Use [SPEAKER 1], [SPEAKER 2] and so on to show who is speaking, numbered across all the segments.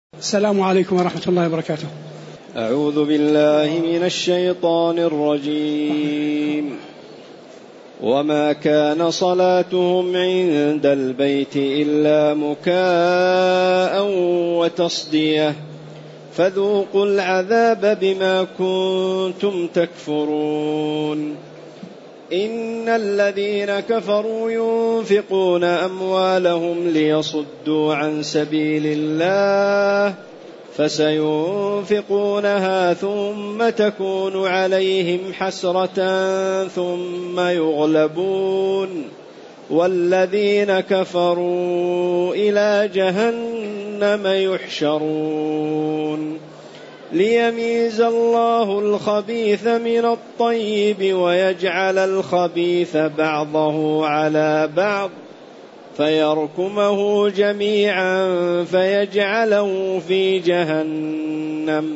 [SPEAKER 1] السلام عليكم ورحمة الله وبركاته.
[SPEAKER 2] أعوذ بالله من الشيطان الرجيم. وما كان صلاتهم عند البيت إلا مكاء وتصدية فذوقوا العذاب بما كنتم تكفرون. إن الذين كفروا ينفقون أموالهم ليصدوا عن سبيل الله فسينفقونها ثم تكون عليهم حسرة ثم يغلبون والذين كفروا إلى جهنم يحشرون. ليميز الله الخبيث من الطيب ويجعل الخبيث بعضه على بعض فيركمه جميعا فيجعله في جهنم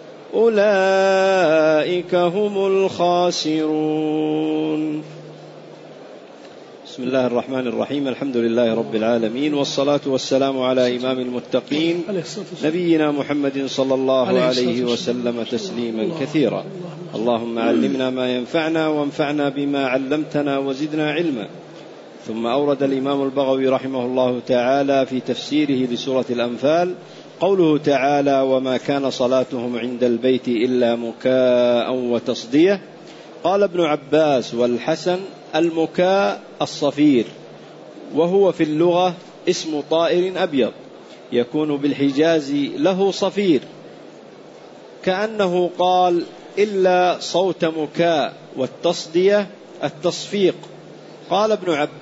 [SPEAKER 2] أولئك هم الخاسرون. بسم الله الرحمن الرحيم. الحمد لله رب العالمين، والصلاة والسلام على إمام المتقين نبينا محمد صلى الله عليه وسلم تسليما كثيرا. اللهم علمنا ما ينفعنا وانفعنا بما علمتنا وزدنا علما. ثم أورد الإمام البغوي رحمه الله تعالى في تفسيره لسورة الأنفال قوله تعالى: وما كان صلاتهم عند البيت إلا مكاء وتصدية. قال ابن عباس والحسن: المكاء الصفير، وهو في اللغة اسم طائر أبيض يكون بالحجاز له صفير، كأنه قال إلا صوت مكاء، والتصدية التصفيق. قال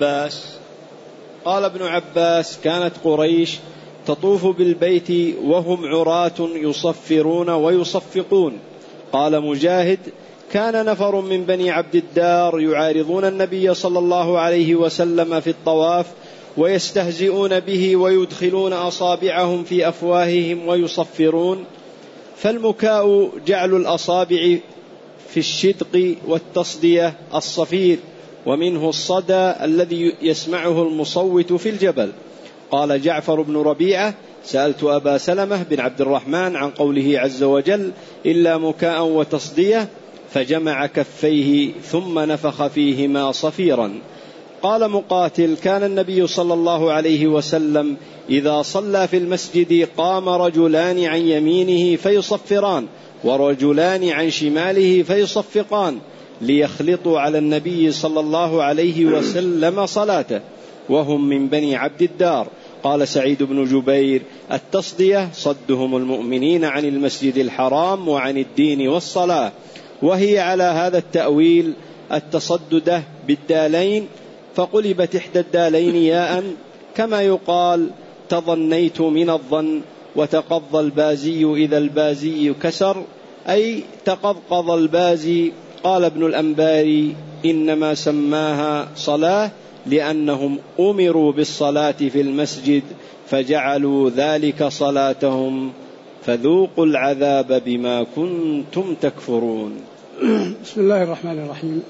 [SPEAKER 2] ابن عباس: كانت قريش تطوف بالبيت وهم عراة يصفرون ويصفقون. قال مجاهد: كان نفر من بني عبد الدار يعارضون النبي صلى الله عليه وسلم في الطواف ويستهزئون به ويدخلون أصابعهم في أفواههم ويصفرون. فالمكاء جعل الأصابع في الشدق، والتصدية الصفير، ومنه الصدى الذي يسمعه المصوت في الجبل. قال جعفر بن ربيعة: سألت أبا سلمة بن عبد الرحمن عن قوله عز وجل: إلا مكاء وتصدية، فجمع كفيه ثم نفخ فيهما صفيرا. قال مقاتل: كان النبي صلى الله عليه وسلم إذا صلى في المسجد قام رجلان عن يمينه فيصفران ورجلان عن شماله فيصفقان ليخلطوا على النبي صلى الله عليه وسلم صلاته، وهم من بني عبد الدار. قال سعيد بن جبير: التصدية صدهم المؤمنين عن المسجد الحرام وعن الدين والصلاة، وهي على هذا التأويل التصددة بالدالين، فقلبت إحدى الدالين ياء، كما يقال تظنيت من الظن. وتقضى البازي إذا البازي كسر، أي تقضقض البازي. قال ابن الأنباري: إنما سماها صلاة لأنهم أمروا بالصلاة في المسجد فجعلوا ذلك صلاتهم فذوقوا العذاب بما كنتم تكفرون.
[SPEAKER 1] بسم الله الرحمن الرحيم.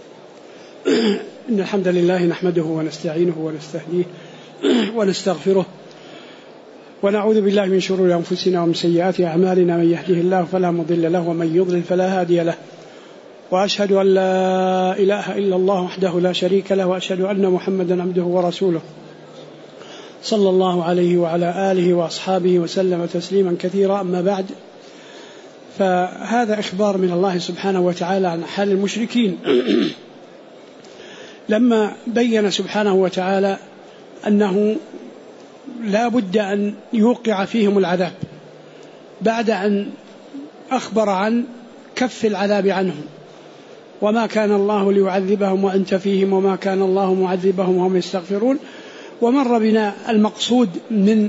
[SPEAKER 1] إن الحمد لله نحمده ونستعينه ونستهديه ونستغفره، ونعوذ بالله من شرور أنفسنا ومن سيئات أعمالنا. من يهده الله فلا مضل له ومن يضلل فلا هادي له، وأشهد أن لا إله إلا الله وحده لا شريك له، وأشهد أن محمدا عبده ورسوله صلى الله عليه وعلى آله وأصحابه وسلم تسليما كثيرا. أما بعد، فهذا إخبار من الله سبحانه وتعالى عن حال المشركين لما بين سبحانه وتعالى أنه لا بد أن يوقع فيهم العذاب بعد أن أخبر عن كف العذاب عنهم. وما كان الله ليعذبهم وأنت فيهم وما كان الله معذبهم وهم يستغفرون. ومر بنا المقصود من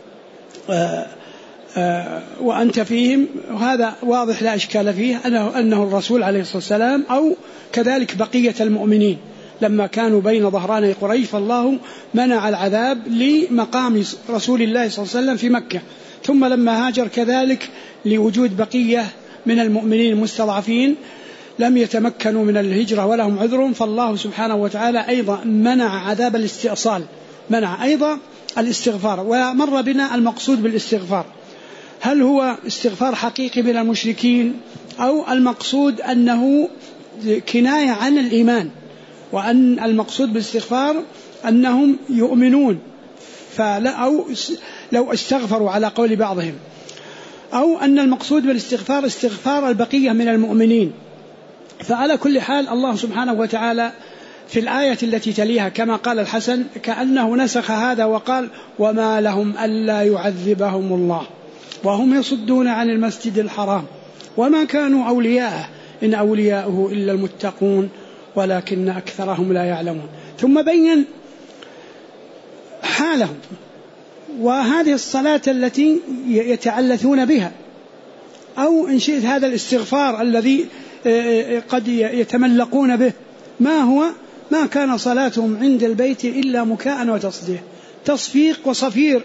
[SPEAKER 1] وأنت فيهم، وهذا واضح لا إشكال فيه، أنه الرسول عليه الصلاة والسلام أو كذلك بقية المؤمنين لما كانوا بين ظهراني قريش، فالله منع العذاب لمقام رسول الله صلى الله عليه وسلم في مكة، ثم لما هاجر كذلك لوجود بقية من المؤمنين المستضعفين لم يتمكنوا من الهجرة ولهم عذر، فالله سبحانه وتعالى أيضا منع عذاب الاستئصال، منع أيضا الاستغفار. ومر بنا المقصود بالاستغفار، هل هو استغفار حقيقي من المشركين أو المقصود أنه كناية عن الإيمان، وأن المقصود بالاستغفار أنهم يؤمنون أو لو استغفروا على قول بعضهم، أو أن المقصود بالاستغفار استغفار البقية من المؤمنين. فعلى كل حال الله سبحانه وتعالى في الآية التي تليها كما قال الحسن كأنه نسخ هذا وقال وما لهم ألا يعذبهم الله وهم يصدون عن المسجد الحرام وما كانوا أولياءه إن أولياؤه إلا المتقون ولكن أكثرهم لا يعلمون. ثم بين حالهم وهذه الصلاة التي يتعلثون بها، أو إن شئت هذا الاستغفار الذي قد يتملقون به، ما هو؟ ما كان صلاتهم عند البيت إلا مكاء وتصديق، تصفيق وصفير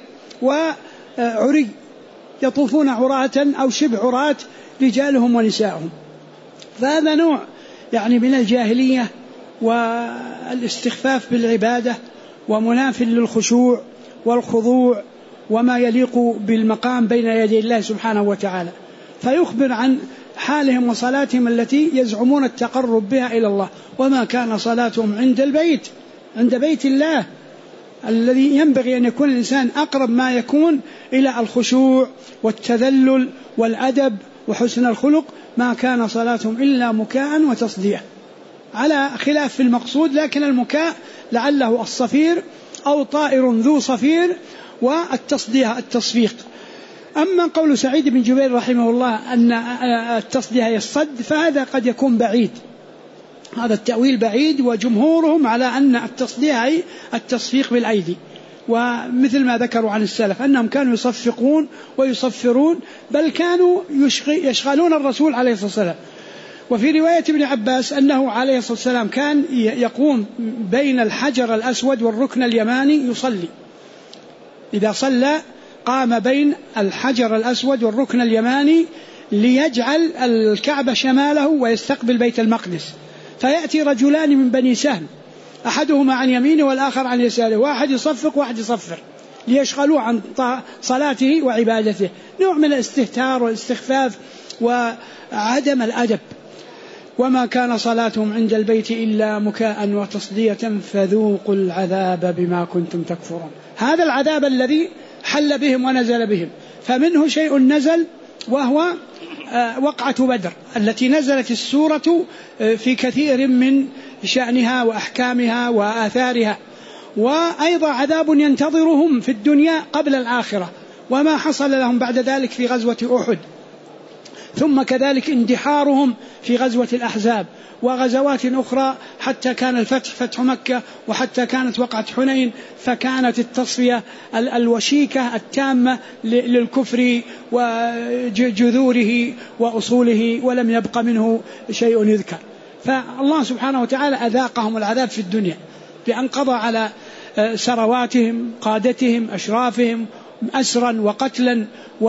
[SPEAKER 1] وعري، يطوفون عراة أو شبه عراة رجالهم ونساءهم. فهذا نوع يعني من الجاهلية والاستخفاف بالعبادة ومناف للخشوع والخضوع وما يليق بالمقام بين يدي الله سبحانه وتعالى. فيخبر عن حالهم وصلاتهم التي يزعمون التقرب بها إلى الله، وما كان صلاتهم عند بيت الله الذي ينبغي أن يكون الإنسان أقرب ما يكون إلى الخشوع والتذلل والأدب وحسن الخلق، ما كان صلاتهم إلا مكاء وتصدية، على خلاف في المقصود. لكن المكاء لعله الصفير أو طائر ذو صفير، والتصدية التصفيق. أما قول سعيد بن جبير رحمه الله أن التصدية هي الصد فهذا قد يكون بعيد، هذا التأويل بعيد، وجمهورهم على أن التصدية هي التصفيق بالأيدي، ومثل ما ذكروا عن السلف أنهم كانوا يصفقون ويصفرون، بل كانوا يشغلون الرسول عليه الصلاة والسلام. وفي رواية ابن عباس أنه عليه الصلاة والسلام كان يقوم بين الحجر الأسود والركن اليماني يصلي، إذا صلى قام بين الحجر الأسود والركن اليماني ليجعل الكعبة شماله ويستقبل بيت المقدس، فيأتي رجلان من بني سهم أحدهما عن يمينه والآخر عن يساره، واحد يصفق واحد يصفر ليشغلوا عن صلاته وعبادته، نوع من الاستهتار والاستخفاف وعدم الأدب. وما كان صلاتهم عند البيت إلا مكاء وتصدية فذوقوا العذاب بما كنتم تكفرون. هذا العذاب الذي حل بهم ونزل بهم، فمنه شيء نزل وهو وقعة بدر التي نزلت السورة في كثير من شأنها وأحكامها وآثارها، وأيضا عذاب ينتظرهم في الدنيا قبل الآخرة وما حصل لهم بعد ذلك في غزوة أحد، ثم كذلك اندحارهم في غزوة الأحزاب وغزوات أخرى حتى كان الفتح فتح مكة، وحتى كانت وقعة حنين، فكانت التصفية الوشيكة التامة للكفر وجذوره وأصوله، ولم يبق منه شيء يذكر. فالله سبحانه وتعالى أذاقهم العذاب في الدنيا بأن قضى على سرواتهم، قادتهم، أشرافهم، أسرا وقتلا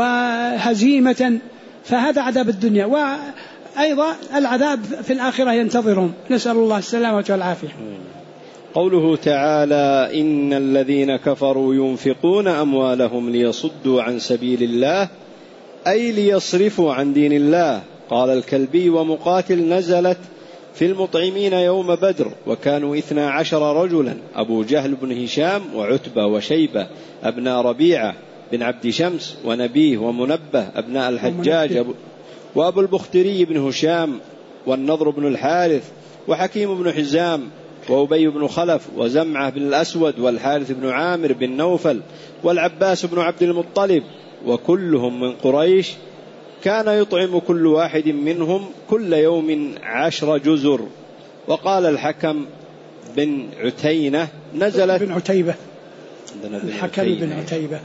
[SPEAKER 1] وهزيمة، فهذا عذاب الدنيا. وأيضا العذاب في الآخرة ينتظرهم، نسأل الله السلامة والعافية.
[SPEAKER 2] قوله تعالى إن الذين كفروا ينفقون أموالهم ليصدوا عن سبيل الله أي ليصرفوا عن دين الله. قال الكلبي ومقاتل نزلت في المطعمين يوم بدر وكانوا 12 رجلا، أبو جهل بن هشام وعتبة وشيبة أبناء ربيعة بن عبد شمس ونبيه ومنبه أبناء الحجاج وأبو البختري بن هشام والنضر بن الحارث وحكيم بن حزام وأبي بن خلف وزمعة بن الأسود والحارث بن عامر بن نوفل والعباس بن عبد المطلب، وكلهم من قريش. كان يطعم كل واحد منهم كل يوم 10 جزر. وقال الحكم بن عتينة نزلت
[SPEAKER 1] بن عتيبة، الحكم بن عتيبة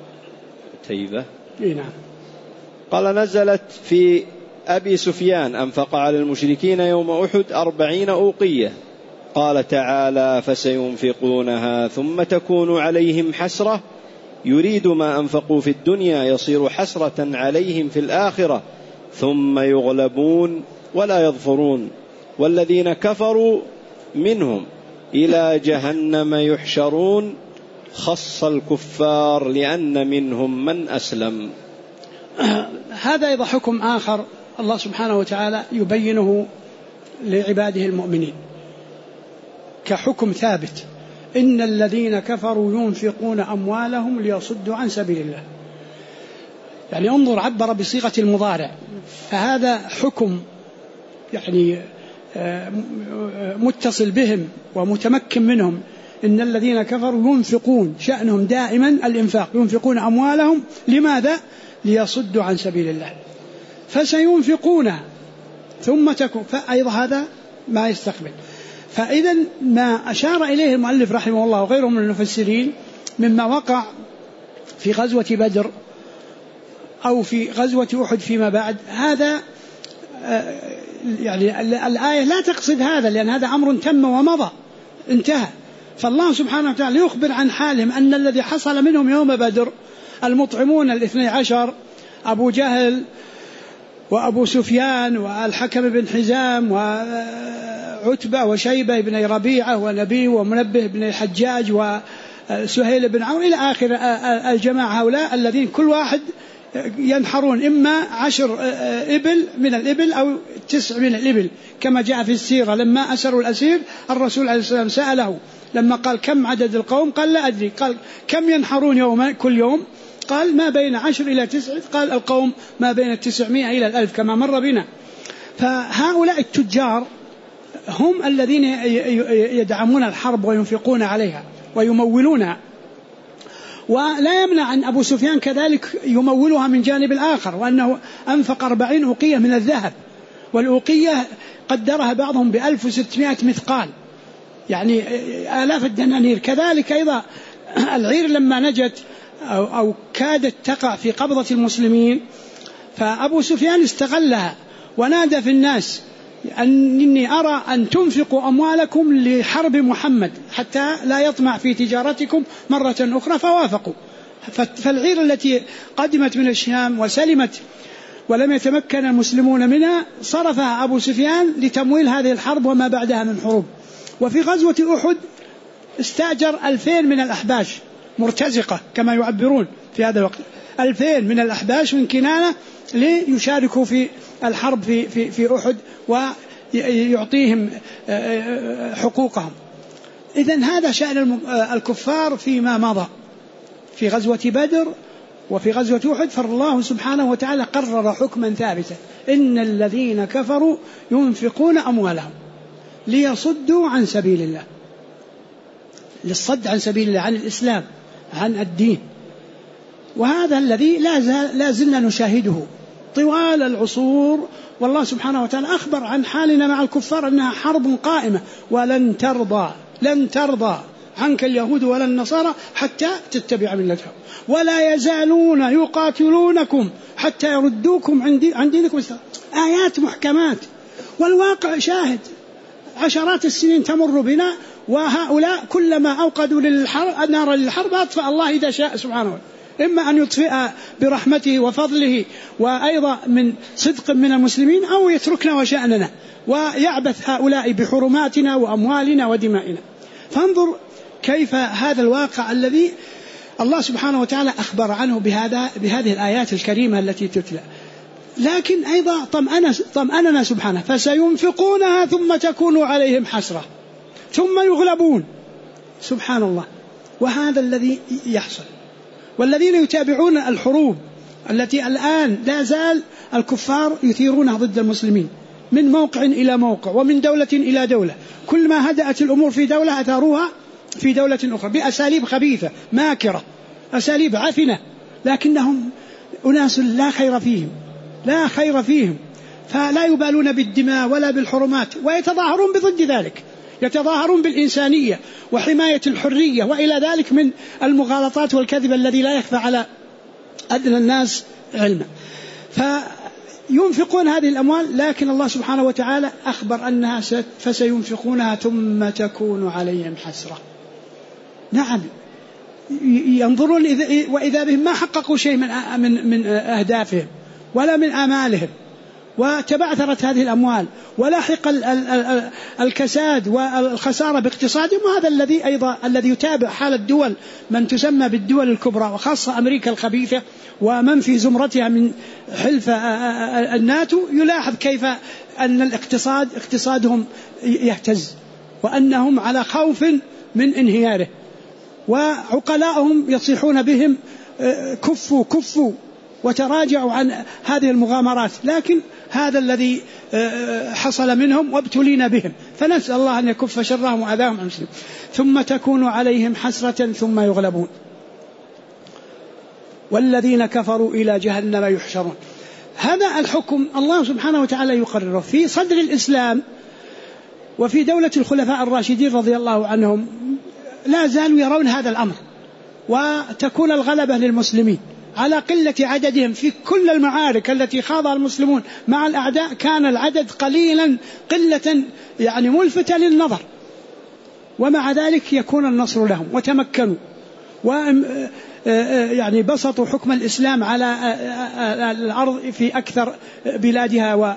[SPEAKER 1] نعم.
[SPEAKER 2] قال نزلت في أبي سفيان أنفق على المشركين يوم أحد 40 أوقية. قال تعالى فسينفقونها ثم تكون عليهم حسرة، يريد ما أنفقوا في الدنيا يصير حسرة عليهم في الآخرة ثم يغلبون ولا يظفرون، والذين كفروا منهم إلى جهنم يحشرون. خص الكفار لأن منهم من أسلم.
[SPEAKER 1] هذا أيضا حكم آخر الله سبحانه وتعالى يبينه لعباده المؤمنين كحكم ثابت: إن الذين كفروا ينفقون أموالهم ليصدوا عن سبيل الله. يعني انظر، عبر بصيغة المضارع، فهذا حكم يعني متصل بهم ومتمكن منهم. إن الذين كفروا ينفقون، شأنهم دائما الإنفاق، ينفقون أموالهم لماذا؟ ليصدوا عن سبيل الله، فسينفقون ثم تكون، فأيضا هذا ما يستقبل. فإذا ما أشار إليه المؤلف رحمه الله وغيره من المفسرين مما وقع في غزوة بدر أو في غزوة أحد فيما بعد، هذا يعني الآية لا تقصد هذا، لأن هذا أمر تم ومضى انتهى. فالله سبحانه وتعالى يخبر عن حالهم أن الذي حصل منهم يوم بدر المطعمون 12، أبو جهل وأبو سفيان والحكم بن حزام وعتبة وشيبة بن ربيعة ونبي ومنبه بن الحجاج وسهيل بن عمرو إلى آخر الجماعة هؤلاء الذين كل واحد ينحرون إما 10 إبل من الإبل أو 9 من الإبل، كما جاء في السيرة. لما أسروا الأسير الرسول عليه السلام سأله لما قال كم عدد القوم؟ قال لا أدري. قال كم ينحرون كل يوم؟ قال ما بين 10 إلى 9. قال القوم ما بين 900 إلى 1000 كما مر بنا. فهؤلاء التجار هم الذين يدعمون الحرب وينفقون عليها ويمولونها، ولا يمنع أن أبو سفيان كذلك يمولها من جانب الآخر، وأنه أنفق 40 أوقية من الذهب، والأوقية قدرها بعضهم ب1600 مثقال، يعني آلاف الدنانير. كذلك أيضا العير لما نجت أو كادت تقع في قبضة المسلمين، فأبو سفيان استغلها ونادى في الناس أني أرى أن تنفقوا أموالكم لحرب محمد حتى لا يطمع في تجارتكم مرة أخرى، فوافقوا. فالعير التي قدمت من الشام وسلمت ولم يتمكن المسلمون منها صرفها أبو سفيان لتمويل هذه الحرب وما بعدها من حروب. وفي غزوة أحد استأجر 2000 من الأحباش مرتزقة كما يعبرون في هذا الوقت، 2000 من الأحباش من كنانة ليشاركوا في الحرب في أحد ويعطيهم حقوقهم. إذن هذا شأن الكفار فيما مضى في غزوة بدر وفي غزوة أحد. فالله سبحانه وتعالى قرر حكما ثابتا: إن الذين كفروا ينفقون أموالهم ليصدوا عن سبيل الله، للصد عن سبيل الله، عن الإسلام، عن الدين. وهذا الذي لا زلنا نشاهده طوال العصور، والله سبحانه وتعالى أخبر عن حالنا مع الكفار أنها حرب قائمة: ولن ترضى عنك اليهود ولا النصارى حتى تتبع ملتهم، ولا يزالون يقاتلونكم حتى يردوكم عن دينكم. آيات محكمات، والواقع شاهد. عشرات السنين تمر بنا، وهؤلاء كلما أوقدوا نارا للحرب أطفأ الله إذا شاء سبحانه وتعالى، إما أن يطفئ برحمته وفضله وأيضا من صدق من المسلمين، أو يتركنا وشأننا ويعبث هؤلاء بحرماتنا وأموالنا ودمائنا. فانظر كيف هذا الواقع الذي الله سبحانه وتعالى أخبر عنه بهذه الآيات الكريمة التي تتلى. لكن أيضا طمأننا سبحانه: فسينفقونها ثم تكون عليهم حسرة ثم يغلبون. سبحان الله. وهذا الذي يحصل. والذين يتابعون الحروب التي الآن لا زال الكفار يثيرونها ضد المسلمين من موقع إلى موقع ومن دولة إلى دولة، كل ما هدأت الأمور في دولة أثاروها في دولة أخرى بأساليب خبيثة ماكرة، أساليب عفنة، لكنهم أناس لا خير فيهم، فلا يبالون بالدماء ولا بالحرمات، ويتظاهرون بضد ذلك، يتظاهرون بالإنسانية وحماية الحرية وإلى ذلك من المغالطات والكذب الذي لا يخفى على أدنى الناس علما. فينفقون هذه الأموال، لكن الله سبحانه وتعالى أخبر أنها فسينفقونها ثم تكون عليهم حسرة. نعم، ينظرون وإذا بهم ما حققوا شيء من أهدافهم ولا من آمالهم، وتبعثرت هذه الأموال ولاحق الكساد والخسارة باقتصادهم. وهذا الذي يتابع حال الدول من تسمى بالدول الكبرى وخاصة أمريكا الخبيثة ومن في زمرتها من حلف الناتو يلاحظ كيف أن اقتصادهم يهتز وأنهم على خوف من انهياره، وعقلاءهم يصيحون بهم كفوا وتراجعوا عن هذه المغامرات، لكن هذا الذي حصل منهم وابتلينا بهم، فنسأل الله أن يكف شرهم وأذاهم عن المسلمين. ثم تكون عليهم حسرة ثم يغلبون والذين كفروا إلى جهنم يحشرون. هذا الحكم الله سبحانه وتعالى يقرره في صدر الإسلام وفي دولة الخلفاء الراشدين رضي الله عنهم، لا زالوا يرون هذا الأمر، وتكون الغلبة للمسلمين على قلة عددهم. في كل المعارك التي خاضها المسلمون مع الأعداء كان العدد قليلا قلة يعني ملفتة للنظر، ومع ذلك يكون النصر لهم وتمكنوا يعني بسطوا حكم الإسلام على الأرض في أكثر بلادها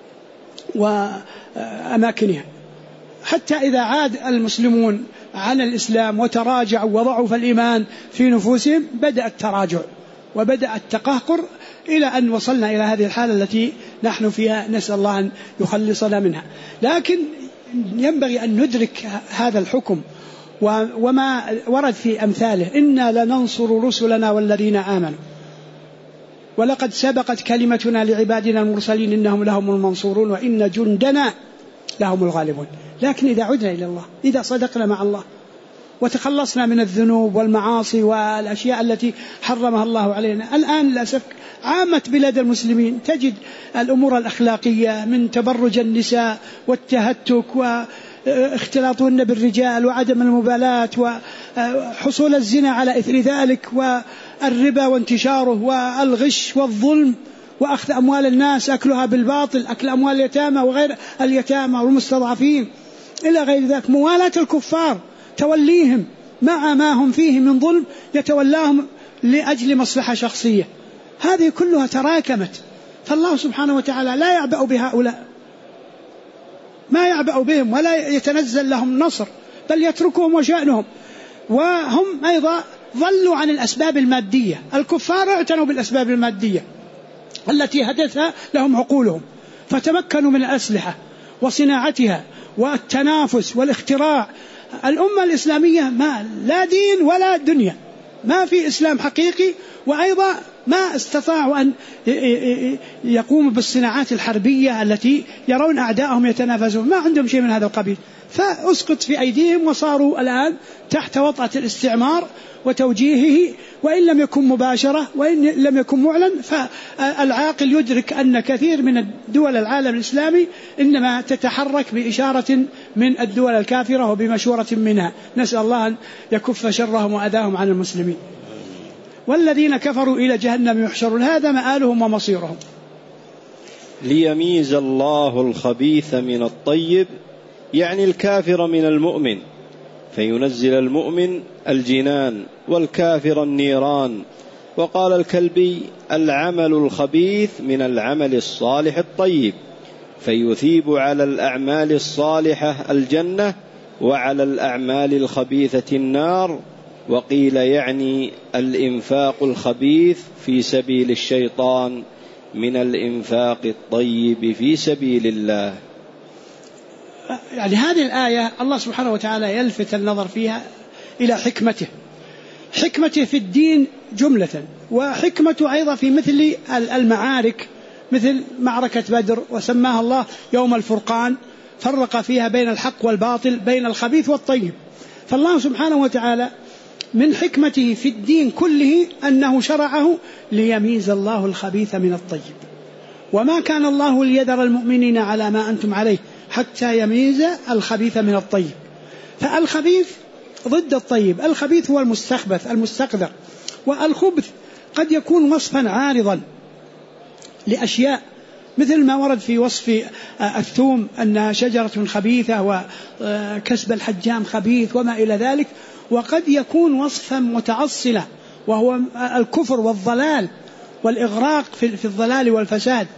[SPEAKER 1] وأماكنها، حتى إذا عاد المسلمون عن الإسلام وتراجعوا وضعوا الإيمان في نفوسهم بدأ التراجع وبدأ التقهقر إلى أن وصلنا إلى هذه الحالة التي نحن فيها، نسأل الله أن يخلصنا منها. لكن ينبغي أن ندرك هذا الحكم وما ورد في أمثاله: إنا لننصر رسلنا والذين آمنوا ولقد سبقت كلمتنا لعبادنا المرسلين إنهم لهم المنصورون وإن جندنا لهم الغالبون. لكن إذا عدنا إلى الله، إذا صدقنا مع الله وتخلصنا من الذنوب والمعاصي والأشياء التي حرمها الله علينا، الآن للأسف عامة بلاد المسلمين تجد الأمور الأخلاقية من تبرج النساء والتهتك واختلاطهن بالرجال وعدم المبالاة وحصول الزنا على إثر ذلك والربا وانتشاره والغش والظلم وأخذ أموال الناس، أكلها بالباطل، أكل أموال اليتامى وغير اليتامى والمستضعفين إلى غير ذلك، موالاة الكفار، توليهم مع ما هم فيه من ظلم يتولاهم لأجل مصلحة شخصية. هذه كلها تراكمت، فالله سبحانه وتعالى لا يعبأ بهؤلاء، ما يعبأ بهم ولا يتنزل لهم نصر، بل يتركهم وشأنهم. وهم أيضا ظلوا عن الأسباب المادية، الكفار اعتنوا بالأسباب المادية التي هدتها لهم عقولهم، فتمكنوا من الأسلحة وصناعتها والتنافس والاختراع. الأمة الإسلامية ما لا دين ولا دنيا، ما في إسلام حقيقي، وأيضا ما استطاعوا أن يقوموا بالصناعات الحربية التي يرون أعدائهم يتنافسون، ما عندهم شيء من هذا القبيل، فأسقط في أيديهم وصاروا الآن تحت وطأة الاستعمار وتوجيهه، وإن لم يكن مباشرة وإن لم يكن معلن. فالعاقل يدرك أن كثير من الدول العالم الإسلامي إنما تتحرك بإشارة من الدول الكافرة وبمشورة منها، نسأل الله أن يكف شرهم وأذاهم عن المسلمين. والذين كفروا إلى جهنم يحشرون، هذا مآلهم ومصيرهم.
[SPEAKER 2] ليميز الله الخبيث من الطيب، يعني الكافر من المؤمن، فينزل المؤمن الجنان والكافر النيران. وقال الكلبي: العمل الخبيث من العمل الصالح الطيب، فيثيب على الأعمال الصالحة الجنة وعلى الأعمال الخبيثة النار. وقيل يعني الإنفاق الخبيث في سبيل الشيطان من الإنفاق الطيب في سبيل الله.
[SPEAKER 1] يعني هذه الآية الله سبحانه وتعالى يلفت النظر فيها إلى حكمته في الدين جملة، وحكمته أيضا في مثل المعارك، مثل معركة بدر، وسماها الله يوم الفرقان، فرق فيها بين الحق والباطل، بين الخبيث والطيب. فالله سبحانه وتعالى من حكمته في الدين كله أنه شرعه ليميز الله الخبيث من الطيب، وما كان الله ليذر المؤمنين على ما أنتم عليه حتى يميز الخبيث من الطيب. فالخبيث ضد الطيب، الخبيث هو المستخبث المستقذر، والخبث قد يكون وصفا عارضا لأشياء، مثل ما ورد في وصف الثوم أنها شجرة خبيثة وكسب الحجام خبيث وما إلى ذلك، وقد يكون وصفا متعصلا وهو الكفر والضلال والإغراق في الضلال والفساد.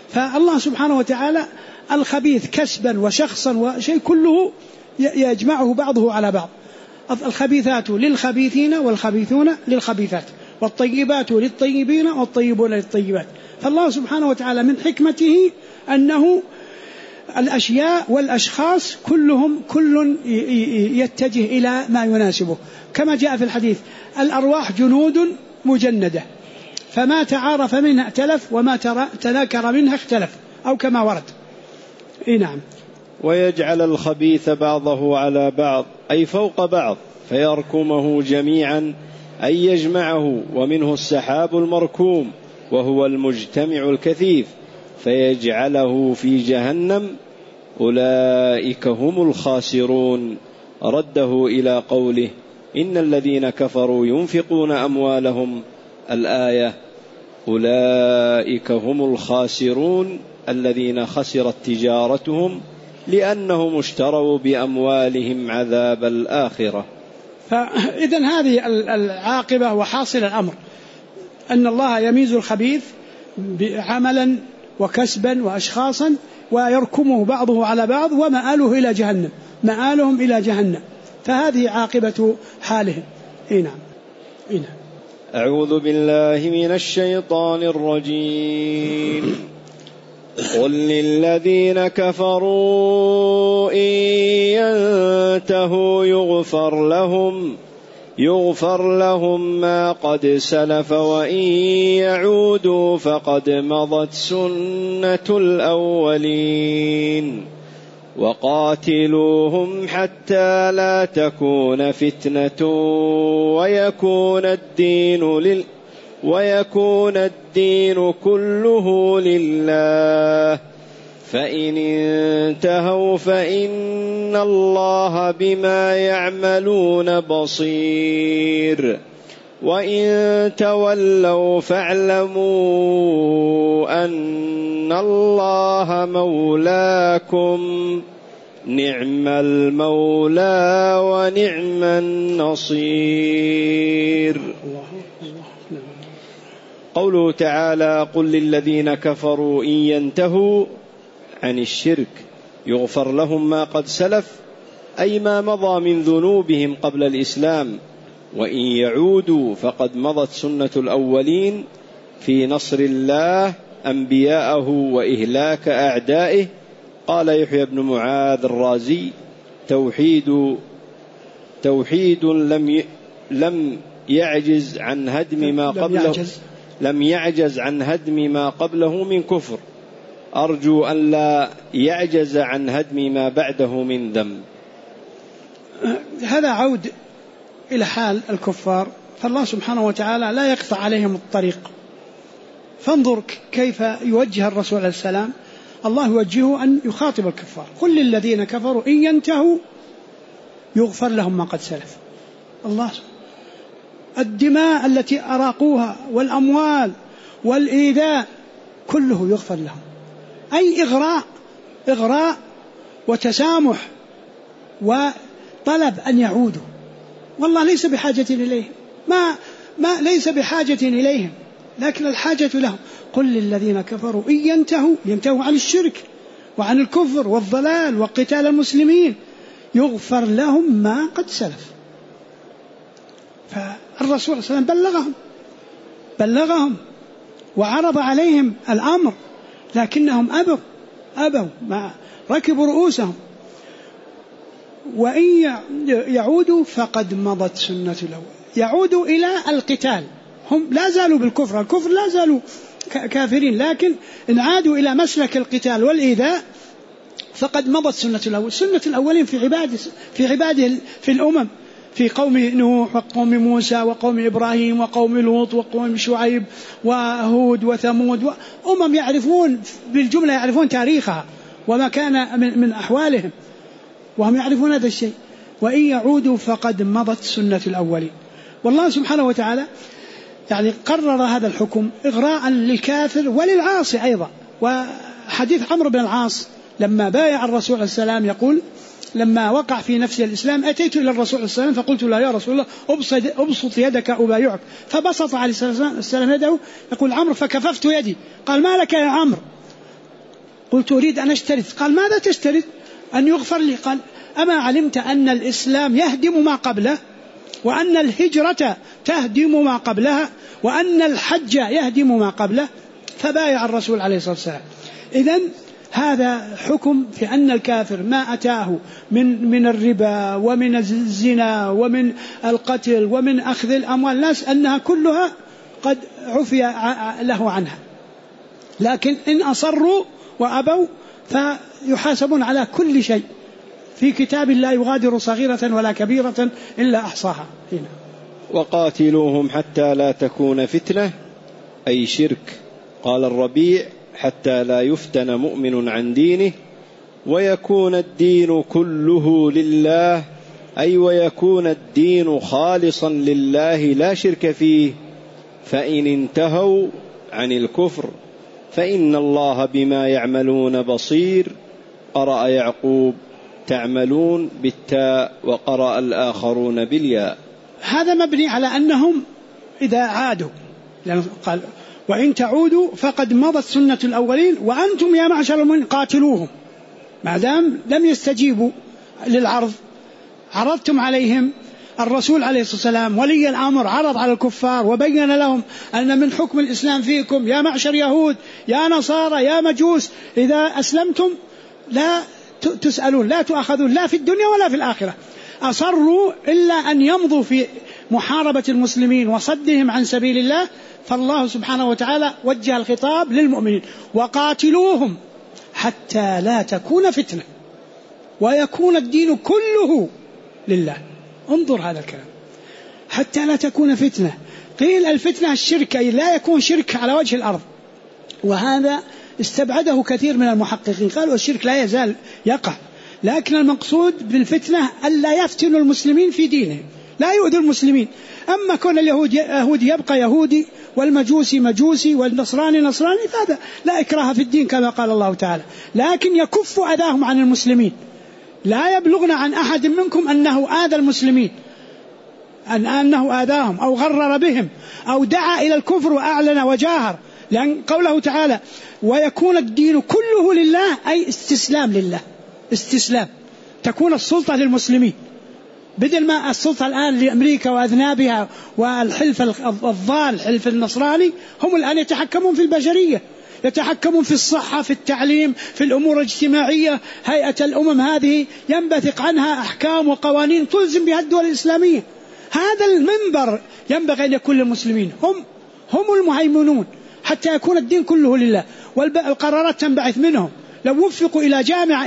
[SPEAKER 1] فالله سبحانه وتعالى الخبيث كسبا وشخصا وشيء كله يجمعه بعضه على بعض. الخبيثات للخبيثين والخبيثون للخبيثات، والطيبات للطيبين والطيبون للطيبات. فالله سبحانه وتعالى من حكمته أنه الأشياء والأشخاص كل يتجه إلى ما يناسبه، كما جاء في الحديث: الأرواح جنود مجندة، فما تعارف منها ائتلف وما تناكر منها اختلف، أو كما ورد. نعم.
[SPEAKER 2] ويجعل الخبيث بعضه على بعض أي فوق بعض فيركمه جميعا أي يجمعه، ومنه السحاب المركوم وهو المجتمع الكثيف، فيجعله في جهنم، أولئك هم الخاسرون. رده إلى قوله: إن الذين كفروا ينفقون أموالهم، الآية: أولئك هم الخاسرون الذين خسرت تجارتهم لأنهم اشتروا بأموالهم عذاب الآخرة.
[SPEAKER 1] فإذن هذه العاقبة وحاصل الأمر أن الله يميز الخبيث عملا وكسبا وأشخاصا ويركمه بعضه على بعض، ومآله إلى جهنم، مآلهم إلى جهنم. فهذه عاقبة حالهم. نعم.
[SPEAKER 2] أعوذ بالله من الشيطان الرجيم. قل للذين كفروا إن ينتهوا يغفر لهم ما قد سلف، وإن يعودوا فقد مضت سنة الأولين، وقاتلوهم حتى لا تكون فتنة ويكون الدين كله لله، فإن انتهوا فإن الله بما يعملون بصير، وإن تولوا فاعلموا أن الله مولاكم، نعم المولى ونعم النصير. قوله تعالى: قل للذين كفروا إن ينتهوا عن الشرك يغفر لهم ما قد سلف، أي ما مضى من ذنوبهم قبل الإسلام، وإن يعودوا فقد مضت سنة الأولين في نصر الله أنبياءه وإهلاك أعدائه. قال يحيى بن معاذ الرازي: توحيد لم يعجز عن هدم ما قبله من كفر، أرجو أن لا يعجز عن هدم ما بعده من ذنب.
[SPEAKER 1] هذا عود إلى حال الكفار، فالله سبحانه وتعالى لا يقطع عليهم الطريق. فانظر كيف يوجه الرسول عليه السلام، الله يوجهه أن يخاطب الكفار: قل للذين كفروا إن ينتهوا يغفر لهم ما قد سلف. الله، الدماء التي أراقوها والأموال والإيذاء كله يغفر لهم، أي إغراء وتسامح وطلب أن يعودوا، والله ليس بحاجة إليهم، ليس بحاجة إليهم، لكن الحاجة لهم. قل للذين كفروا إن ينتهوا عن الشرك وعن الكفر والضلال وقتال المسلمين يغفر لهم ما قد سلف. فالرسول صلى الله عليه وسلم بلغهم وعرض عليهم الأمر، لكنهم أبوا ما ركبوا رؤوسهم. وإن يعودوا فقد مضت سنة الأول، يعودوا إلى القتال، هم لا زالوا بالكفر، الكفر لا زالوا كافرين، لكن إن عادوا إلى مسلك القتال والإيذاء فقد مضت سنة الأول. سنة الأولين في عباده في الأمم، في قوم نوح وقوم موسى وقوم إبراهيم وقوم لوط وقوم شعيب وهود وثمود، أمم يعرفون بالجملة، يعرفون تاريخها وما كان من أحوالهم، وهم يعرفون هذا الشيء. وإن يعودوا فقد مضت سنة الأولين. والله سبحانه وتعالى يعني قرر هذا الحكم إغراء للكافر وللعاصي أيضا. وحديث عمرو بن العاص لما بايع الرسول عليه السلام يقول: لما وقع في نفسي الإسلام أتيت إلى الرسول عليه السلام فقلت له: يا رسول الله أبسط يدك أبايعك، فبسط عليه السلام يده. يقول عمرو: فكففت يدي. قال: ما لك يا عمرو؟ قلت أريد أن أشترط. قال ماذا تشترط؟ أن يغفر لي. قال أما علمت أن الإسلام يهدم ما قبله، وأن الهجرة تهدم ما قبلها، وأن الحج يهدم ما قبله؟ فبايع الرسول عليه الصلاة والسلام. إذن هذا حكم في أن الكافر ما أتاه من الربا ومن الزنا ومن القتل ومن أخذ الأموال الناس أنها كلها قد عفي له عنها، لكن إن أصروا وأبوا فيحاسبون على كل شيء في كتاب لا يغادر صغيرة ولا كبيرة إلا أحصاها. هنا
[SPEAKER 2] وقاتلوهم حتى لا تكون فتنة أي شرك. قال الربيع حتى لا يفتن مؤمن عن دينه ويكون الدين كله لله، أي ويكون الدين خالصا لله لا شرك فيه. فإن انتهوا عن الكفر فإن الله بما يعملون بصير. قرأ يعقوب تعملون بالتاء وقرأ الآخرون بالياء.
[SPEAKER 1] هذا مبني على أنهم إذا عادوا، لأنه قال وإن تعودوا فقد مضت سنة الأولين وأنتم يا معشر المؤمنين قاتلوهم. ما دام لم يستجيبوا للعرض عرضتم عليهم. الرسول عليه الصلاة والسلام ولي الأمر عرض على الكفار وبين لهم أن من حكم الإسلام فيكم يا معشر يهود يا نصارى يا مجوس إذا أسلمتم لا تسألون لا تؤخذون لا في الدنيا ولا في الآخرة. أصروا إلا أن يمضوا في محاربة المسلمين وصدهم عن سبيل الله، فالله سبحانه وتعالى وجه الخطاب للمؤمنين وقاتلوهم حتى لا تكون فتنة ويكون الدين كله لله. انظر هذا الكلام، حتى لا تكون فتنة. قيل الفتنة الشرك، أي لا يكون شرك على وجه الأرض، وهذا استبعده كثير من المحققين، قالوا الشرك لا يزال يقع، لكن المقصود بالفتنة ألا يفتنوا المسلمين في دينهم، لا يؤذوا المسلمين. أما كون اليهود يبقى يهودي والمجوسي مجوسي والنصراني نصراني فهذا لا إكراه في الدين كما قال الله تعالى، لكن يكف أذاهم عن المسلمين. لا يبلغن عن أحد منكم أنه آذى المسلمين، أنه آذاهم أو غرر بهم أو دعا إلى الكفر وأعلن وجاهر، لأن قوله تعالى ويكون الدين كله لله أي استسلام لله، استسلام، تكون السلطة للمسلمين، بدل ما السلطة الآن لأمريكا وأذنابها والحلف الضال حلف النصراني هم الآن يتحكمون في البشرية، يتحكمون في الصحة في التعليم في الأمور الاجتماعية. هيئة الأمم هذه ينبثق عنها أحكام وقوانين تلزم بها الدول الإسلامية. هذا المنبر ينبغي أن يكون للمسلمين، هم المهيمنون حتى يكون الدين كله لله، والقرارات تنبعث منهم. لو وفقوا إلى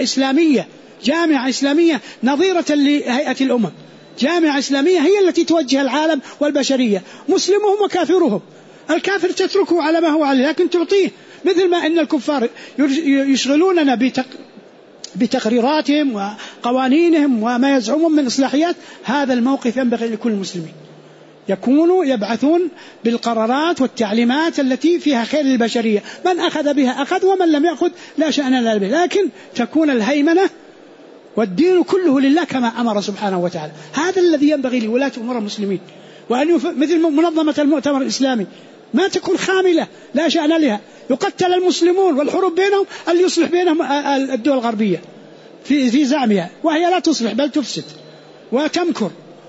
[SPEAKER 1] جامعة إسلامية نظيرة لهيئة الأمم، جامعة إسلامية هي التي توجه العالم والبشرية، مسلمهم وكافرهم. الكافر تتركه على ما هو عليه لكن تعطيه، مثل ما أن الكفار يشغلوننا بتقريراتهم وقوانينهم وما يزعمون من إصلاحيات. هذا الموقف ينبغي لكل المسلمين، يكونوا يبعثون بالقرارات والتعليمات التي فيها خير للبشرية، من أخذ بها أخذ ومن لم يأخذ لا شأن له به، لكن تكون الهيمنة والدين كله لله كما أمر سبحانه وتعالى. هذا الذي ينبغي لولاة أمور المسلمين، وأن مثل منظمة المؤتمر الإسلامي ما تكون خاملة لا شأن لها، يقتل المسلمون والحروب بينهم، اللي يصلح بينهم الدول الغربية في زعمها، وهي لا تصلح بل تفسد وتمكر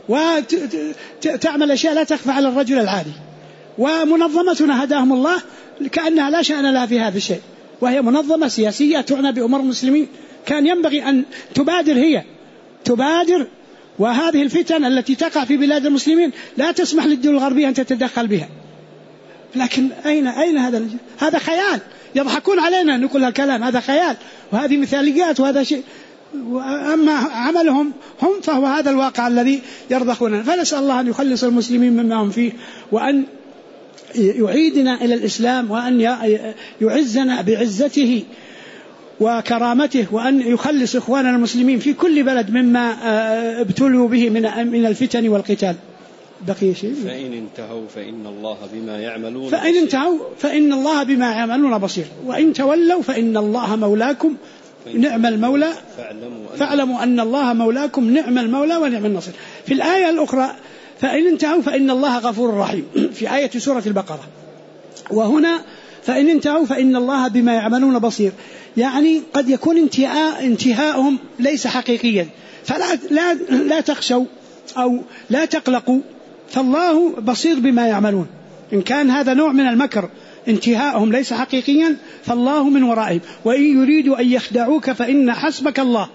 [SPEAKER 1] وتعمل أشياء لا تخفى على الرجل العادي. ومنظمتنا هداهم الله كأنها لا شأن لها في هذا الشيء، وهي منظمة سياسية تعنى بأمور المسلمين، كان ينبغي أن تبادر وهذه الفتن التي تقع في بلاد المسلمين لا تسمح للدول الغربية أن تتدخل بها. لكن أين هذا خيال، يضحكون علينا نقول هالكلام، هذا خيال وهذه مثاليات وهذا شيء، أما عملهم هم فهو هذا الواقع الذي يرضخونه. فنسأل الله أن يخلص المسلمين مما هم فيه، وأن يعيدنا إلى الإسلام، وأن يعزنا بعزته وكرامته، وأن يخلص إخواننا المسلمين في كل بلد مما ابتلوا به من الفتن والقتال. بقي شيء؟
[SPEAKER 2] فإن انتهوا فإن الله بما يعملون بصير. وإن تولوا فإن الله مولاكم نعم المولى فاعلموا أن الله مولاكم نعم المولى ونعم النصير. في الآية الأخرى فإن انتهوا فإن الله غفور رحيم في آية سورة البقرة. وهنا
[SPEAKER 1] فإن انتهوا فإن الله بما يعملون بصير. يعني قد يكون انتهاءهم ليس حقيقيا، فلا لا تخشوا أو لا تقلقوا، فالله بصير بما يعملون. إن كان هذا نوع من المكر انتهاءهم ليس حقيقيا فالله من ورائهم، وإن يريدوا أن يخدعوك فإن حسبك الله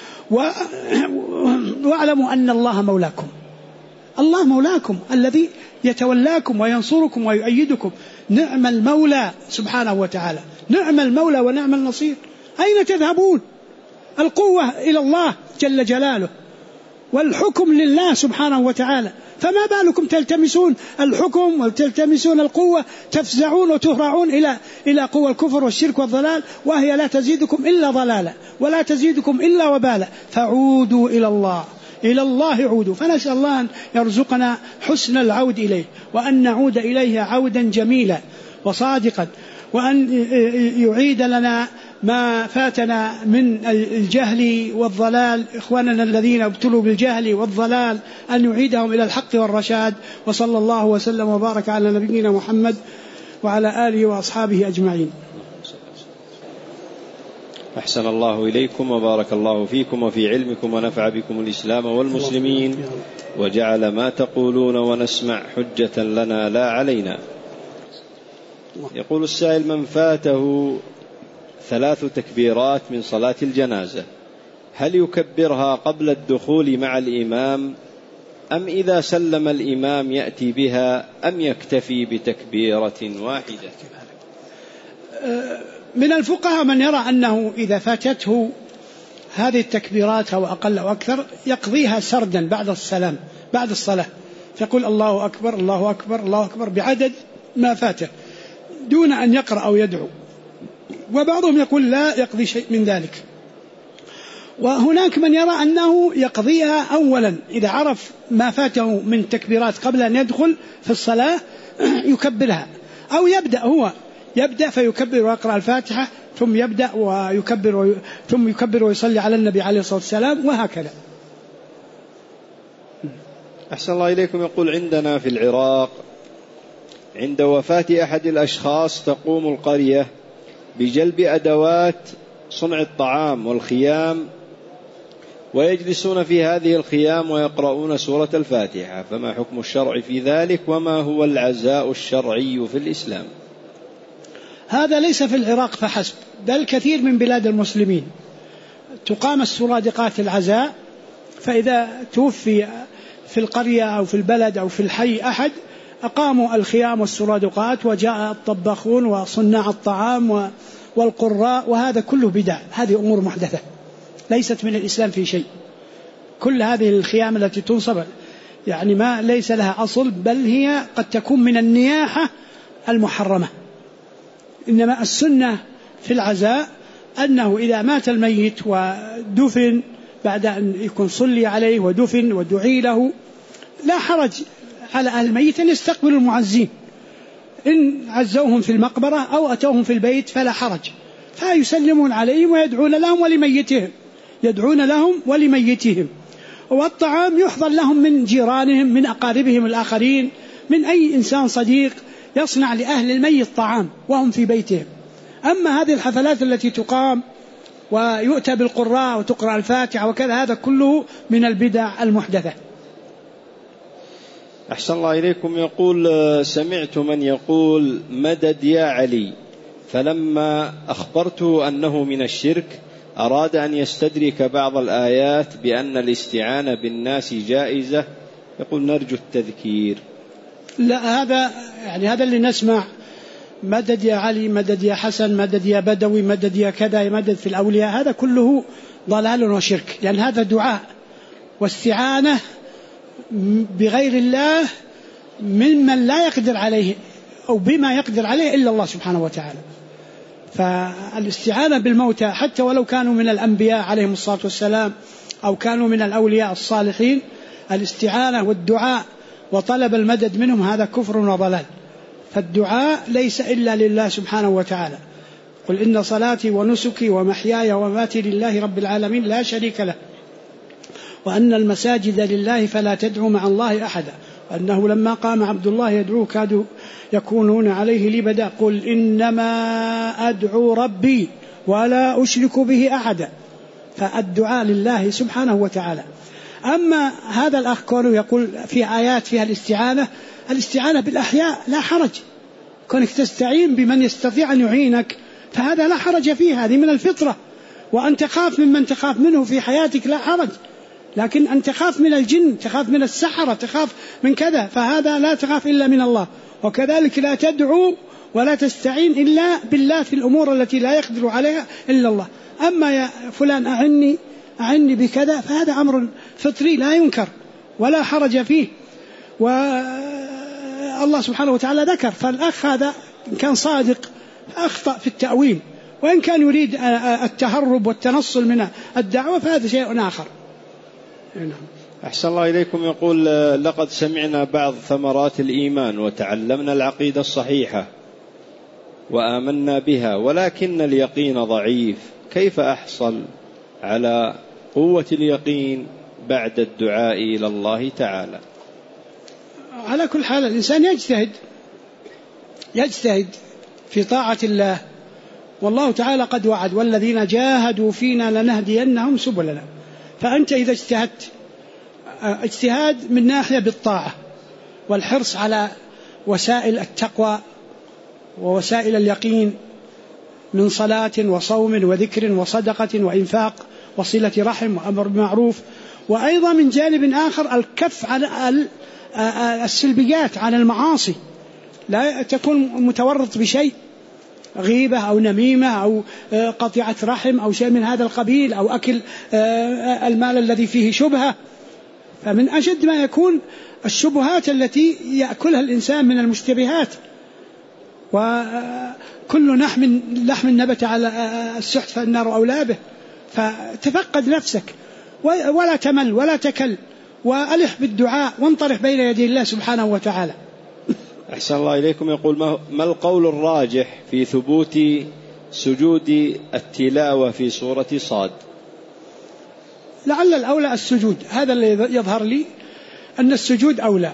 [SPEAKER 1] واعلموا أن الله مولاكم. الله مولاكم الذي يتولاكم وينصركم ويؤيدكم، نعم المولى سبحانه وتعالى، نعم المولى ونعم النصير. أين تذهبون؟ القوة إلى الله جل جلاله والحكم لله سبحانه وتعالى، فما بالكم تلتمسون الحكم وتلتمسون القوة، تفزعون وتهرعون إلى قوى الكفر والشرك والضلال، وهي لا تزيدكم إلا ضلالا ولا تزيدكم إلا وبالا. فعودوا إلى الله عودوا. فنسأل الله أن يرزقنا حسن العود إليه، وأن نعود إليه عودا جميلا وصادقا، وأن يعيد لنا ما فاتنا من الجهل والضلال، إخواننا الذين ابتلوا بالجهل والضلال أن يعيدهم إلى الحق والرشاد. وصلى الله وسلم وبارك على نبينا محمد وعلى آله وأصحابه أجمعين.
[SPEAKER 2] أحسن الله إليكم وبارك الله فيكم وفي علمكم ونفع بكم الإسلام والمسلمين، وجعل ما تقولون ونسمع حجة لنا لا علينا. يقول السائل: من فاته 3 تكبيرات من صلاة الجنازة هل يكبرها قبل الدخول مع الإمام، أم إذا سلم الإمام يأتي بها، أم يكتفي بتكبيرة واحدة؟
[SPEAKER 1] من الفقهاء من يرى أنه إذا فاتته هذه التكبيرات أو أقل أو أكثر يقضيها سردا بعد السلام بعد الصلاة، فيقول الله أكبر الله أكبر الله أكبر بعدد ما فاته دون أن يقرأ أو يدعو. وبعضهم يقول لا يقضي شيء من ذلك. وهناك من يرى أنه يقضيها أولا إذا عرف ما فاته من تكبيرات قبل أن يدخل في الصلاة يكبرها، أو يبدأ فيكبر ويقرأ الفاتحة ثم يبدأ ويكبر ثم يكبر ويصلي على النبي عليه الصلاة والسلام، وهكذا.
[SPEAKER 2] أحسن الله إليكم. يقول: عندنا في العراق عند وفاة أحد الأشخاص تقوم القرية بجلب أدوات صنع الطعام والخيام، ويجلسون في هذه الخيام ويقرؤون سورة الفاتحة، فما حكم الشرع في ذلك، وما هو العزاء الشرعي في الإسلام؟
[SPEAKER 1] هذا ليس في العراق فحسب، بل كثير من بلاد المسلمين تقام السرادقات العزاء، فإذا توفي في القرية أو في البلد أو في الحي أحد أقاموا الخيام والسرادقات، وجاء الطباخون وصناع الطعام والقراء، وهذا كله بدع. هذه أمور محدثة ليست من الإسلام في شيء. كل هذه الخيام التي تنصب يعني ما ليس لها أصل، بل هي قد تكون من النياحة المحرمة. إنما السنة في العزاء أنه إذا مات الميت ودفن بعد أن يكون صلي عليه ودفن ودعي له، لا حرج على أهل الميت أن يستقبلوا المعزين، إن عزوهم في المقبرة أو أتوهم في البيت فلا حرج، فيسلمون عليهم ويدعون لهم ولميتهم. والطعام يحضر لهم من جيرانهم من أقاربهم الآخرين، من أي إنسان صديق يصنع لأهل الميت طعام وهم في بيتهم. أما هذه الحفلات التي تقام ويؤتى بالقراء وتقرأ الفاتحة وكذا، هذا كله من البدع المحدثة.
[SPEAKER 2] أحسن الله إليكم. يقول: سمعت من يقول مدد يا علي، فلما أخبرته أنه من الشرك أراد أن يستدرك بعض الآيات بأن الاستعانة بالناس جائزة، يقول: نرجو التذكير.
[SPEAKER 1] لا، هذا اللي نسمع مدد يا علي، مدد يا حسن، مدد يا بدوي، مدد يا كذا، مدد في الأولياء، هذا كله ضلال وشرك، لأن هذا دعاء واستعانة بغير الله ممن لا يقدر عليه أو بما يقدر عليه إلا الله سبحانه وتعالى. فالاستعانة بالموتى حتى ولو كانوا من الأنبياء عليهم الصلاة والسلام أو كانوا من الأولياء الصالحين، الاستعانة والدعاء وطلب المدد منهم هذا كفر وضلال. فالدعاء ليس إلا لله سبحانه وتعالى. قل إن صلاتي ونسكي ومحياي ومماتي لله رب العالمين لا شريك له، وأن المساجد لله فلا تدعوا مع الله أحدا، أنه لما قام عبد الله يدعو كادوا يكونون عليه لبدا قل إنما أدعو ربي ولا أشرك به أحدا. فالدعاء لله سبحانه وتعالى. أما هذا الأخ كونه يقول في آيات فيها الاستعانة بالأحياء لا حرج، كونك تستعين بمن يستطيع أن يعينك فهذا لا حرج فيه، هذه من الفطرة. وأن تخاف ممن تخاف منه في حياتك لا حرج، لكن أن تخاف من الجن، تخاف من السحرة، تخاف من كذا، فهذا لا تخاف إلا من الله. وكذلك لا تدعو ولا تستعين إلا بالله في الأمور التي لا يقدر عليها إلا الله. أما يا فلان أعني بكذا فهذا أمر فطري لا ينكر ولا حرج فيه، والله سبحانه وتعالى ذكر. فالأخ هذا كان صادق أخطأ في التأويل، وإن كان يريد التهرب والتنصل من الدعوة فهذا شيء آخر.
[SPEAKER 2] أحسن الله إليكم. يقول لقد سمعنا بعض ثمرات الإيمان وتعلمنا العقيدة الصحيحة وآمنا بها، ولكن اليقين ضعيف، كيف أحصل على قوة اليقين بعد الدعاء إلى الله تعالى؟
[SPEAKER 1] على كل حال الإنسان يجتهد في طاعة الله، والله تعالى قد وعد والذين جاهدوا فينا لنهدينهم سبلنا. فأنت إذا اجتهدت اجتهاد من ناحية بالطاعة والحرص على وسائل التقوى ووسائل اليقين من صلاة وصوم وذكر وصدقة وإنفاق وصلة رحم وأمر بالمعروف، وأيضا من جانب آخر الكف عن السلبيات، عن المعاصي، لا تكون متورط بشيء غيبة أو نميمة أو قطيعة رحم أو شيء من هذا القبيل أو أكل المال الذي فيه شبهة. فمن أشد ما يكون الشبهات التي يأكلها الإنسان من المشتبهات، وكل لحم نبت على السحت فالنار أولى به. فتفقد نفسك ولا تمل ولا تكل، وألح بالدعاء وانطرح بين يدي الله سبحانه وتعالى.
[SPEAKER 2] أحسن الله إليكم. يقول ما القول الراجح في ثبوت سجود التلاوة في سورة صاد؟
[SPEAKER 1] لعل الأولى السجود، هذا اللي يظهر لي أن السجود أولى.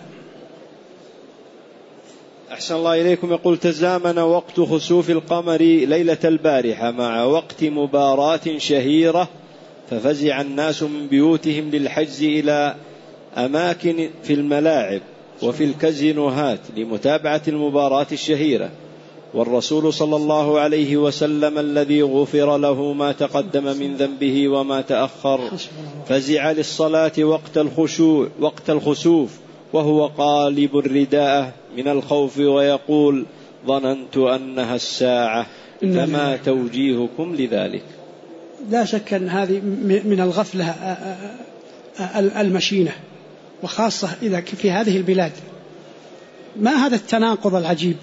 [SPEAKER 2] أحسن الله إليكم. يقول تزامن وقت خسوف القمر ليلة البارحة مع وقت مباراة شهيرة، ففزع الناس من بيوتهم للحجز إلى أماكن في الملاعب وفي الكازينوهات لمتابعة المباراة الشهيرة، والرسول صلى الله عليه وسلم الذي غفر له ما تقدم من ذنبه وما تأخر فزع للصلاة وقت الخسوف وهو قالب الرداء من الخوف ويقول ظننت أنها الساعة، فما توجيهكم لذلك؟
[SPEAKER 1] لا شك أن هذه من الغفلة المشينة، وخاصة إذا في هذه البلاد. ما هذا التناقض العجيب؟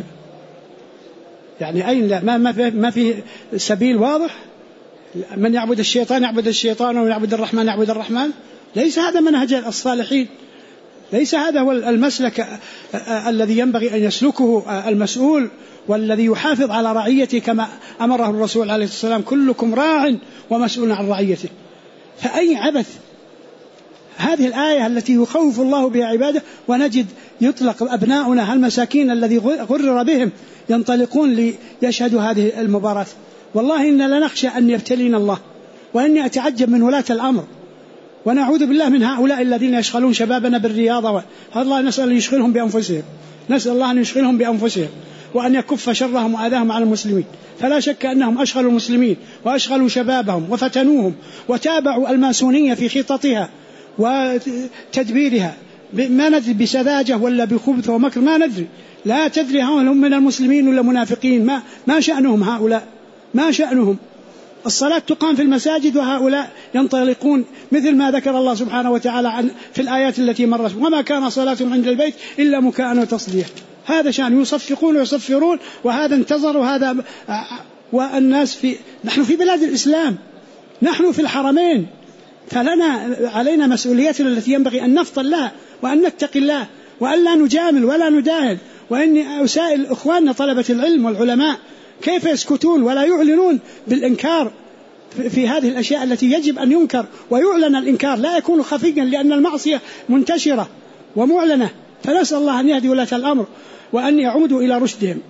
[SPEAKER 1] يعني أين ما في سبيل واضح؟ من يعبد الشيطان يعبد الشيطان ومن يعبد الرحمن يعبد الرحمن. ليس هذا منهج الصالحين، ليس هذا هو المسلك الذي ينبغي أن يسلكه المسؤول والذي يحافظ على رعيته كما أمره الرسول عليه الصلاة والسلام كلكم راع ومسؤول عن رعيته. فأي عبث هذه الآية التي يخوف الله بها عباده، ونجد يطلق أبناؤنا المساكين الذي غرر بهم ينطلقون ليشهدوا هذه المباراة. والله إننا لنخشى أن يبتلينا الله، وإني أتعجب من ولاة الأمر، ونعوذ بالله من هؤلاء الذين يشغلون شبابنا بالرياضة. الله نسأل أن يشغلهم بأنفسهم، نسأل الله أن يشغلهم بأنفسهم وأن يكف شرهم وآذاهم على المسلمين. فلا شك أنهم أشغلوا المسلمين وأشغلوا شبابهم وفتنوهم وتابعوا الماسونية في خططها وتدبيرها، ما ندري بسذاجة ولا بخبث ومكر، ما ندري، لا تدري هم من المسلمين ولا منافقين. ما شأنهم هؤلاء؟ ما شأنهم؟ الصلاة تقام في المساجد وهؤلاء ينطلقون مثل ما ذكر الله سبحانه وتعالى في الآيات التي مرت: وما كان صلاتهم عند البيت إلا مكاء وتصدية. هذا شأن، يصفقون ويصفرون، وهذا انتظر وهذا. والناس نحن في بلاد الإسلام، نحن في الحرمين، فلنا علينا مسؤولياتنا التي ينبغي أن نفطن لها وأن نتقي الله وأن لا نجامل ولا نداهن. وإني أسائل إخواننا طلبة العلم والعلماء كيف يسكتون ولا يعلنون بالإنكار في هذه الأشياء التي يجب أن ينكر، ويعلن الإنكار لا يكون خفيا، لأن المعصية منتشرة ومعلنة. فنسأل الله أن يهدي ولاة الأمر وأن يعودوا إلى رشدهم.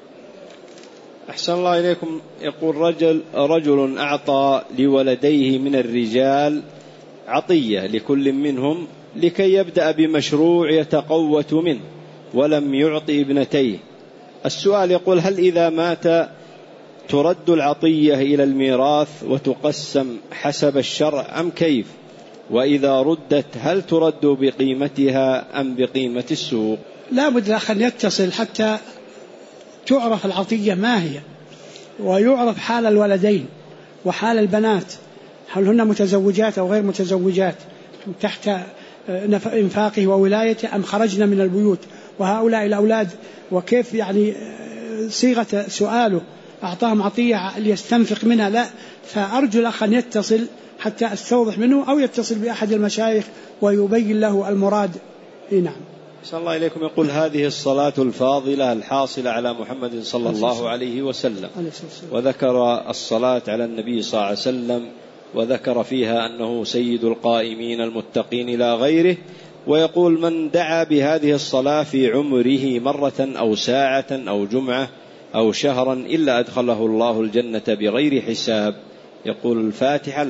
[SPEAKER 2] أحسن الله إليكم. يقول رجل أعطى لولديه من الرجال عطية لكل منهم لكي يبدأ بمشروع يتقوت منه ولم يعطي ابنتيه. السؤال يقول: هل إذا مات ترد العطية إلى الميراث وتقسم حسب الشرع أم كيف؟ وإذا ردت هل ترد بقيمتها أم بقيمة السوق؟
[SPEAKER 1] لا بد أن يتصل حتى تعرف العطية ما هي، ويعرف حال الولدين وحال البنات، هل هن متزوجات أو غير متزوجات تحت إنفاقه وولايته أم خرجنا من البيوت، وهؤلاء الأولاد وكيف يعني صيغة سؤاله أعطاهم عطية ليستنفق منها. لا، فأرجو الأخ أن يتصل حتى أستوضح منه، أو يتصل بأحد المشايخ ويبين له المراد. نعم.
[SPEAKER 2] صلى الله إليكم. يقول: هذه الصلاة الفاضلة الحاصلة على محمد صلى الله عليه وسلم، وذكر الصلاة على النبي صلى الله عليه وسلم، وذكر فيها أنه سيد القائمين المتقين إلى غيره، ويقول: من دعا بهذه الصلاة في عمره مرة أو ساعة أو جمعة أو شهرا إلا أدخله الله الجنة بغير حساب. يقول: الفاتحة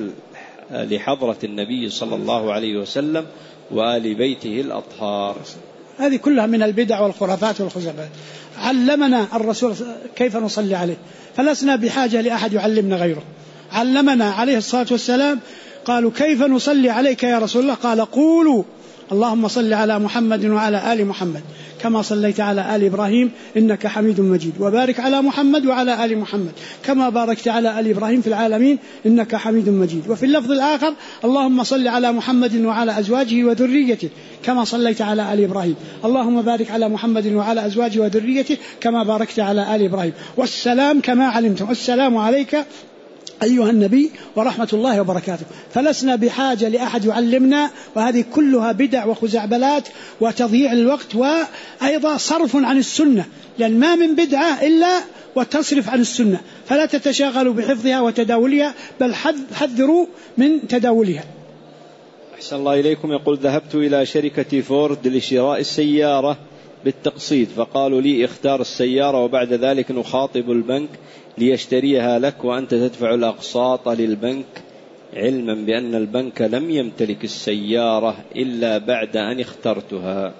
[SPEAKER 2] لحضرة النبي صلى الله عليه وسلم وآل بيته الأطهار.
[SPEAKER 1] هذه كلها من البدع والخرافات والخزعبلات. علمنا الرسول كيف نصلي عليه، فلسنا بحاجة لأحد يعلمنا غيره. علمنا عليه الصلاة والسلام، قالوا: كيف نصلي عليك يا رسول الله؟ قال: قولوا اللهم صل على محمد وعلى آل محمد كما صليت على آل إبراهيم إنك حميد مجيد، وبارك على محمد وعلى آل محمد كما باركت على آل إبراهيم في العالمين إنك حميد مجيد. وفي اللفظ الآخر: اللهم صل على محمد وعلى أزواجه وذريته كما صليت على آل إبراهيم، اللهم بارك على محمد وعلى أزواجه وذريته كما باركت على آل إبراهيم، والسلام كما علمتم، السلام عليك أيها النبي ورحمة الله وبركاته. فلسنا بحاجة لأحد يعلمنا، وهذه كلها بدع وخزعبلات وتضييع الوقت، وأيضا صرف عن السنة، لأن ما من بدعة إلا وتصرف عن السنة، فلا تتشاغلوا بحفظها وتداولها، بل حذروا من تداولها.
[SPEAKER 2] أحسن الله إليكم. يقول: ذهبت إلى شركة فورد لشراء السيارة بالتقسيط، فقالوا لي: اختار السيارة وبعد ذلك نخاطب البنك ليشتريها لك وأنت تدفع الأقساط للبنك، علما بأن البنك لم يمتلك السيارة إلا بعد أن اخترتها.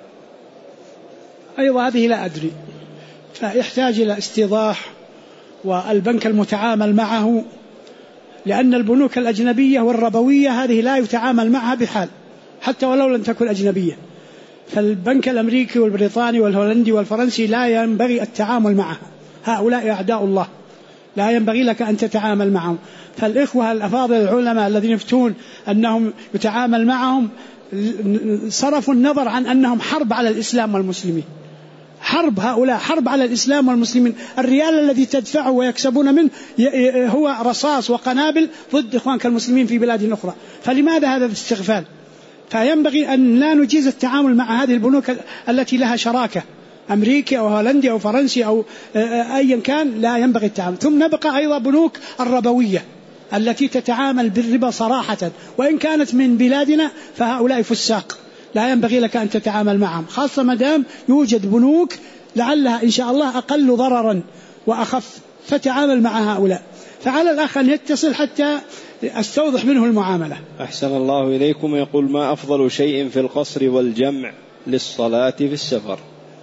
[SPEAKER 1] أيوة، هذه لا أدري، فيحتاج إلى استيضاح، والبنك المتعامل معه، لأن البنوك الأجنبية والربوية هذه لا يتعامل معها بحال حتى ولو لم تكن أجنبية. فالبنك الأمريكي والبريطاني والهولندي والفرنسي لا ينبغي التعامل معها، هؤلاء أعداء الله، لا ينبغي لك أن تتعامل معهم. فالإخوة الأفاضل العلماء الذين يفتون أنهم يتعامل معهم صرفوا النظر عن أنهم حرب على الإسلام والمسلمين، حرب، هؤلاء حرب على الإسلام والمسلمين. الريال الذي تدفعه ويكسبون منه هو رصاص وقنابل ضد إخوانك المسلمين في بلاد أخرى، فلماذا هذا الاستغفال؟ فينبغي أن لا نجيز التعامل مع هذه البنوك التي لها شراكة، أمريكي أو هولندي أو فرنسي أو أيا كان، لا ينبغي التعامل. ثم نبقى أيضا بنوك الربوية التي تتعامل بالربا صراحة، وإن كانت من بلادنا فهؤلاء فساق، لا ينبغي لك أن تتعامل معهم، خاصة مدام يوجد بنوك لعلها إن شاء الله أقل ضررا وأخف، فتعامل مع هؤلاء. فعلى الأخ أن يتصل حتى أستوضح منه المعاملة.
[SPEAKER 2] أحسن الله إليكم. يقول: ما أفضل شيء في القصر والجمع للصلاة في السفر؟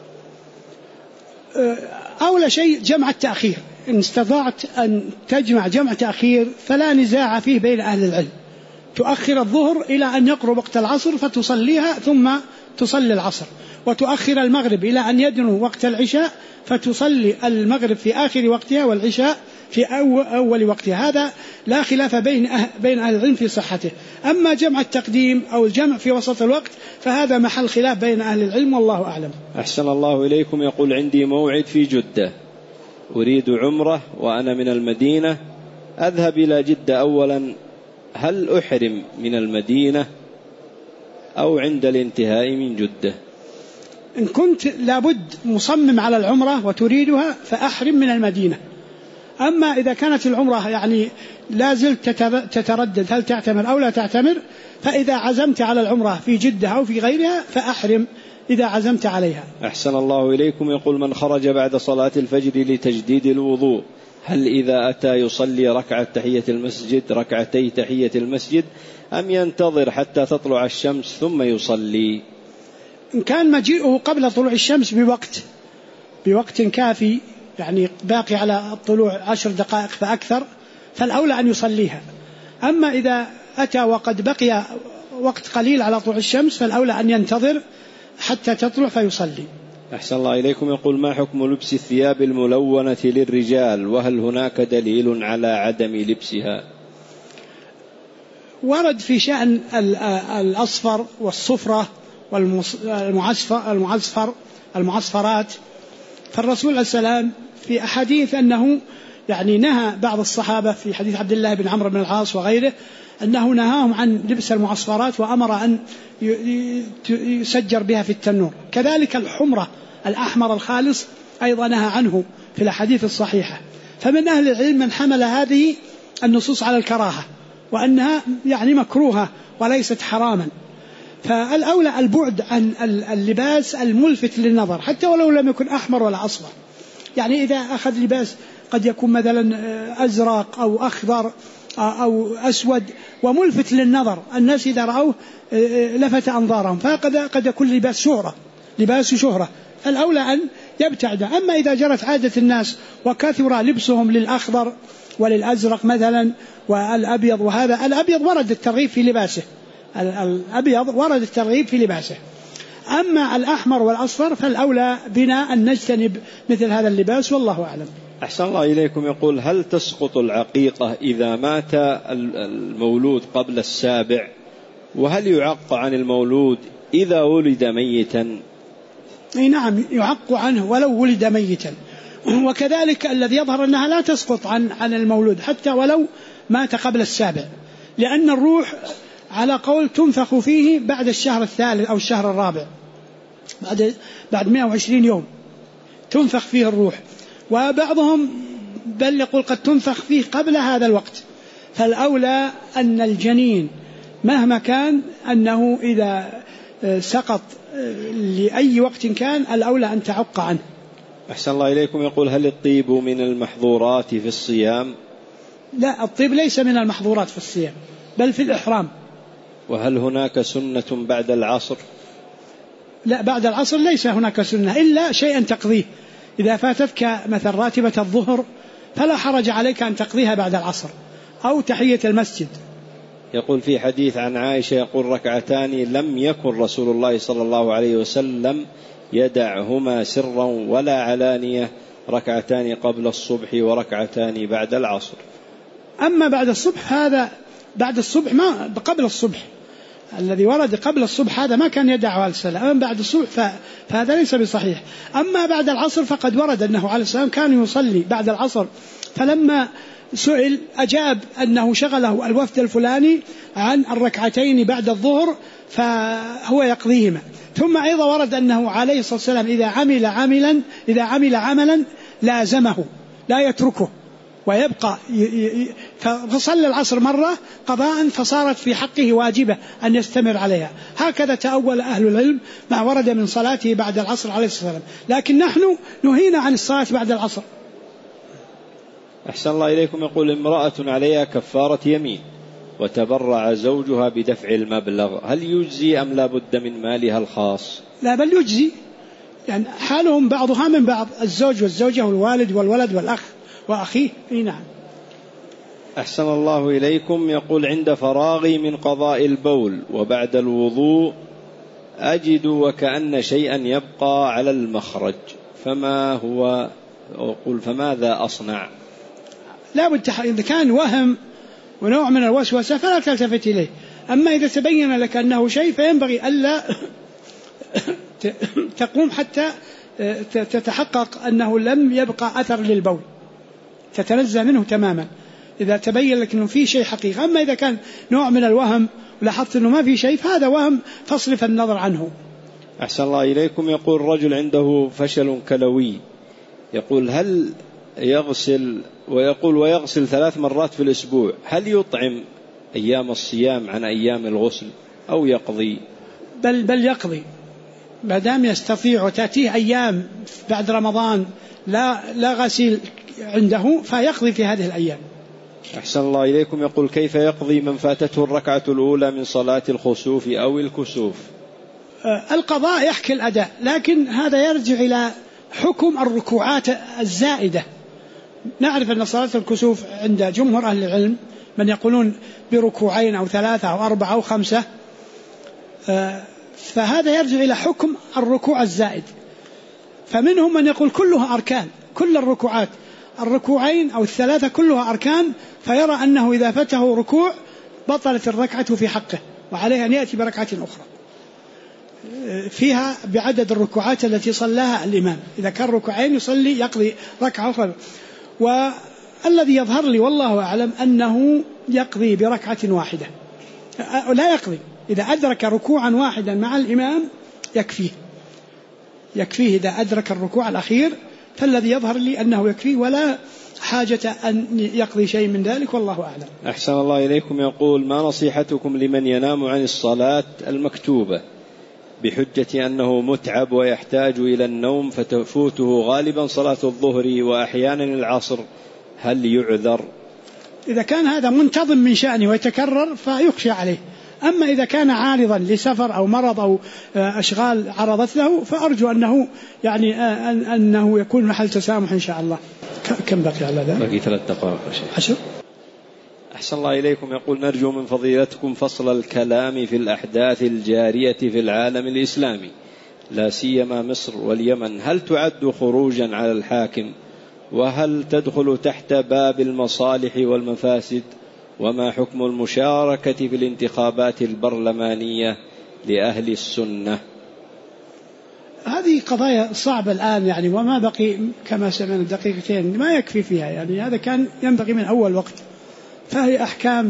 [SPEAKER 1] أول شيء جمع التأخير، إن استطعت أن تجمع جمع تأخير فلا نزاع فيه بين أهل العلم، تؤخر الظهر إلى أن يقرب وقت العصر فتصليها ثم تصلي العصر، وتؤخر المغرب إلى أن يدنو وقت العشاء فتصلي المغرب في آخر وقتها والعشاء في أول وقتها. هذا لا خلاف بين أهل العلم في صحته. أما جمع التقديم أو الجمع في وسط الوقت فهذا محل خلاف بين أهل العلم، والله أعلم.
[SPEAKER 2] أحسن الله إليكم. يقول: عندي موعد في جدة، أريد عمرة وأنا من المدينة، أذهب إلى جدة أولا، هل أحرم من المدينة أو عند الانتهاء من جدة؟
[SPEAKER 1] إن كنت لابد مصمم على العمرة وتريدها فأحرم من المدينة. أما إذا كانت العمرة يعني لازلت تتردد هل تعتمر أو لا تعتمر، فإذا عزمت على العمرة في جدة أو في غيرها فأحرم إذا عزمت عليها.
[SPEAKER 2] أحسن الله إليكم. يقول من خرج بعد صلاة الفجر لتجديد الوضوء هل إذا أتى يصلي ركعة تحية المسجد ركعتي تحية المسجد أم ينتظر حتى تطلع الشمس ثم يصلي؟
[SPEAKER 1] إن كان مجيئه قبل طلوع الشمس بوقت كافي، يعني باقي على الطلوع 10 دقائق فأكثر، فالأولى أن يصليها. أما إذا أتى وقد بقي وقت قليل على طلوع الشمس فالأولى أن ينتظر حتى تطلع فيصلي.
[SPEAKER 2] أحسن الله إليكم. يقول ما حكم لبس الثياب الملونة للرجال وهل هناك دليل على عدم لبسها؟
[SPEAKER 1] ورد في شأن الأصفر والصفرة والمعصفرات، فالرسول عليه السلام في أحاديث أنه يعني نهى بعض الصحابة في حديث عبد الله بن عمرو بن العاص وغيره أنه نهاهم عن لبس المعصفرات وأمر أن يسجر بها في التنور. كذلك الحمرة الأحمر الخالص أيضا نهى عنه في الأحاديث الصحيحة. فمن أهل العلم من حمل هذه النصوص على الكراهة وأنها يعني مكروهة وليست حراما. فالأولى البعد عن اللباس الملفت للنظر حتى ولو لم يكن أحمر ولا أصفر. يعني إذا أخذ لباس قد يكون مثلا أزرق أو أخضر أو أسود وملفت للنظر، الناس إذا رأوه لفت أنظارهم، فقد يكون لباس شهرة، فالأولى أن يبتعد. أما إذا جرت عادة الناس وكثر لبسهم للأخضر وللأزرق مثلا والأبيض، وهذا الأبيض ورد الترغيب في لباسه، أما الأحمر والأصفر فالأولى بنا أن نجتنب مثل هذا اللباس، والله أعلم.
[SPEAKER 2] أحسن الله إليكم. يقول هل تسقط العقيقة إذا مات المولود قبل 7؟ وهل يعق عن المولود إذا ولد ميتا؟
[SPEAKER 1] نعم يعق عنه ولو ولد ميتا. وكذلك الذي يظهر أنها لا تسقط عن المولود حتى ولو مات قبل 7، لأن الروح على قول تنفخ فيه بعد الشهر الثالث أو الشهر الرابع، بعد 120 يوم تنفخ فيه الروح، وبعضهم بل يقول قد تنفخ فيه قبل هذا الوقت. فالأولى أن الجنين مهما كان أنه إذا سقط لأي وقت كان الأولى أن تعق عنه.
[SPEAKER 2] أحسن الله إليكم. يقول هل الطيب من المحظورات في الصيام؟
[SPEAKER 1] لا، الطيب ليس من المحظورات في الصيام بل في الإحرام.
[SPEAKER 2] وهل هناك سنة بعد العصر؟
[SPEAKER 1] لا، بعد العصر ليس هناك سنة إلا شيئا تقضيه. إذا فاتتك مثل راتبة الظهر فلا حرج عليك أن تقضيها بعد العصر أو تحية المسجد.
[SPEAKER 2] يقول في حديث عن عائشة يقول ركعتان لم يكن رسول الله صلى الله عليه وسلم يدعهما سرا ولا علانية، ركعتان قبل الصبح وركعتان بعد العصر.
[SPEAKER 1] أما بعد الصبح هذا بعد الصبح ما قبل الصبح، الذي ورد قبل الصبح هذا ما كان يدعه عليه السلام. أما بعد الصبح فهذا ليس بصحيح. أما بعد العصر فقد ورد أنه عليه السلام كان يصلي بعد العصر، فلما سئل أجاب أنه شغله الوفد الفلاني عن الركعتين بعد الظهر فهو يقضيهما. ثم أيضا ورد أنه عليه الصلاة والسلام إذا عمل عملا لازمه لا يتركه ويبقى، فصلى العصر مرة قضاء فصارت في حقه واجبة أن يستمر عليها. هكذا تأول أهل العلم ما ورد من صلاته بعد العصر عليه الصلاة والسلام، لكن نحن نهينا عن الصلاة بعد العصر.
[SPEAKER 2] أحسن الله إليكم. يقول امرأة عليها كفارة يمين وتبرع زوجها بدفع المبلغ، هل يجزي أم لا بد من مالها الخاص؟
[SPEAKER 1] لا، بل يجزي، يعني حالهم بعضها من بعض، الزوج والزوجة والوالد والولد والأخ وأخيه. نعم.
[SPEAKER 2] أحسن الله إليكم. يقول عند فراغي من قضاء البول وبعد الوضوء أجد وكأن شيئا يبقى على المخرج، فما هو؟ أقول فماذا أصنع؟
[SPEAKER 1] لا بد، إذا كان وهم ونوع من الوسوسة فلا تلتفت إليه. أما إذا تبين لك أنه شيء فينبغي ألا تقوم حتى تتحقق أنه لم يبقى أثر للبول، تتنزه منه تماما إذا تبين لك أنه في شيء حقيقة. أما إذا كان نوع من الوهم ولاحظت أنه ما في شيء فهذا وهم فاصرف النظر عنه.
[SPEAKER 2] أحسن الله إليكم. يقول رجل عنده فشل كلوي، يقول هل يغسل ويغسل 3 مرات في الأسبوع، هل يطعم أيام الصيام عن أيام الغسل أو يقضي؟
[SPEAKER 1] بل يقضي، ما دام يستطيع وتأتيه أيام بعد رمضان لا غسيل عنده فيقضي في هذه الأيام.
[SPEAKER 2] أحسن الله إليكم. يقول: كيف يقضي من فاتته الركعة الأولى من صلاة الخسوف أو الكسوف؟
[SPEAKER 1] القضاء يحكي الأداء، لكن هذا يرجع إلى حكم الركوعات الزائدة. نعرف أن صلاة الكسوف عند جمهور أهل العلم من يقولون بركوعين أو 3 أو 4 أو 5، فهذا يرجع إلى حكم الركوع الزائد. فمنهم من يقول كلها أركان، كل الركوعات الركوعين أو 3 كلها أركان، فيرى أنه إذا فاته ركوع بطلت الركعة في حقه، وعليه أن يأتي بركعة أخرى فيها بعدد الركوعات التي صلاها الإمام. إذا كان ركوعين يصلي يقضي ركعة أخرى. والذي يظهر لي والله أعلم أنه يقضي بركعة واحدة، لا يقضي إذا أدرك ركوعا واحدا مع الإمام يكفيه إذا أدرك الركوع الأخير، فالذي يظهر لي أنه يكفيه ولا حاجة أن يقضي شيء من ذلك، والله أعلم.
[SPEAKER 2] أحسن الله إليكم. يقول: ما نصيحتكم لمن ينام عن الصلاة المكتوبة بحجة أنه متعب ويحتاج إلى النوم فتفوته غالبا صلاة الظهر وأحيانا العصر، هل يعذر؟
[SPEAKER 1] إذا كان هذا منتظم من شأنه ويتكرر فيخشى عليه. أما إذا كان عارضا لسفر أو مرض أو أشغال عرضت له فأرجو أنه أنه يكون محل تسامح إن شاء الله. كم بقي على ذلك؟
[SPEAKER 2] بقي 3 دقائق.
[SPEAKER 1] 10.
[SPEAKER 2] أحسن الله إليكم. يقول: نرجو من فضيلتكم فصل الكلام في الأحداث الجارية في العالم الإسلامي لا سيما مصر واليمن، هل تعد خروجا على الحاكم؟ وهل تدخل تحت باب المصالح والمفاسد؟ وما حكم المشاركة في الانتخابات البرلمانية لأهل السنة؟
[SPEAKER 1] هذه قضايا صعبة الآن وما بقي كما سمعنا دقيقتين ما يكفي فيها، هذا كان ينبغي من أول وقت. فهي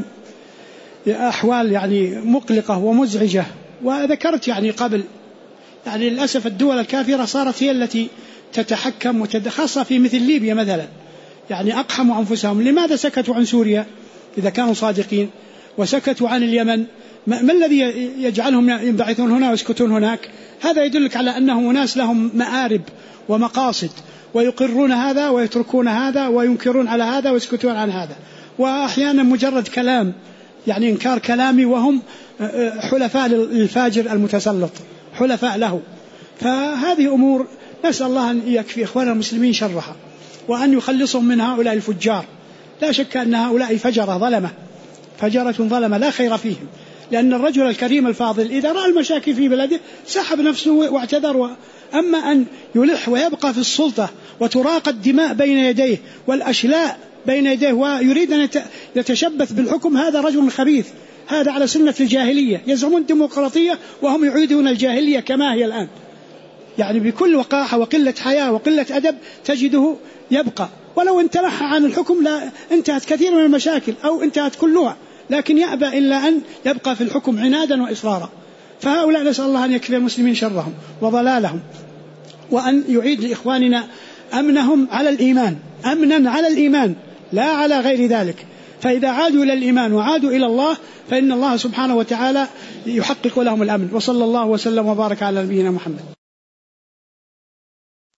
[SPEAKER 1] أحوال مقلقة ومزعجة. وذكرت قبل للأسف الدول الكافرة صارت هي التي تتحكم خاصة في مثل ليبيا مثلا، أقحموا أنفسهم. لماذا سكتوا عن سوريا إذا كانوا صادقين، وسكتوا عن اليمن؟ ما الذي يجعلهم ينبعثون هنا ويسكتون هناك؟ هذا يدلك على أنهم ناس لهم مآرب ومقاصد، ويقرون هذا ويتركون هذا وينكرون على هذا ويسكتون عن هذا. وأحيانا مجرد كلام إنكار كلامي وهم حلفاء للفاجر المتسلط، حلفاء له. فهذه أمور نسأل الله أن يكفي إخواننا المسلمين شرها وأن يخلصهم من هؤلاء الفجار. لا شك أن هؤلاء فجرة ظلمة لا خير فيهم، لأن الرجل الكريم الفاضل إذا رأى المشاكل في بلده سحب نفسه واعتذر. أما أن يلح ويبقى في السلطة وتراق الدماء بين يديه والأشلاء بين يديه ويريد أن يتشبث بالحكم، هذا رجل خبيث، هذا على سنة الجاهلية. يزعمون ديمقراطية وهم يعيدون الجاهلية كما هي الآن، بكل وقاحة وقلة حياة وقلة أدب تجده يبقى. ولو انتنحى عن الحكم لا انتهت كثير من المشاكل أو انتهت كلها، لكن يأبى إلا أن يبقى في الحكم عنادا وإصرارا. فهؤلاء نسأل الله أن يكفي المسلمين شرهم وضلالهم، وأن يعيد لإخواننا أمنهم على الإيمان، أمنا على الإيمان لا على غير ذلك. فإذا عادوا إلى الإيمان وعادوا إلى الله فإن الله سبحانه وتعالى يحقق لهم الأمن. وصلى الله وسلم وبارك على نبينا محمد.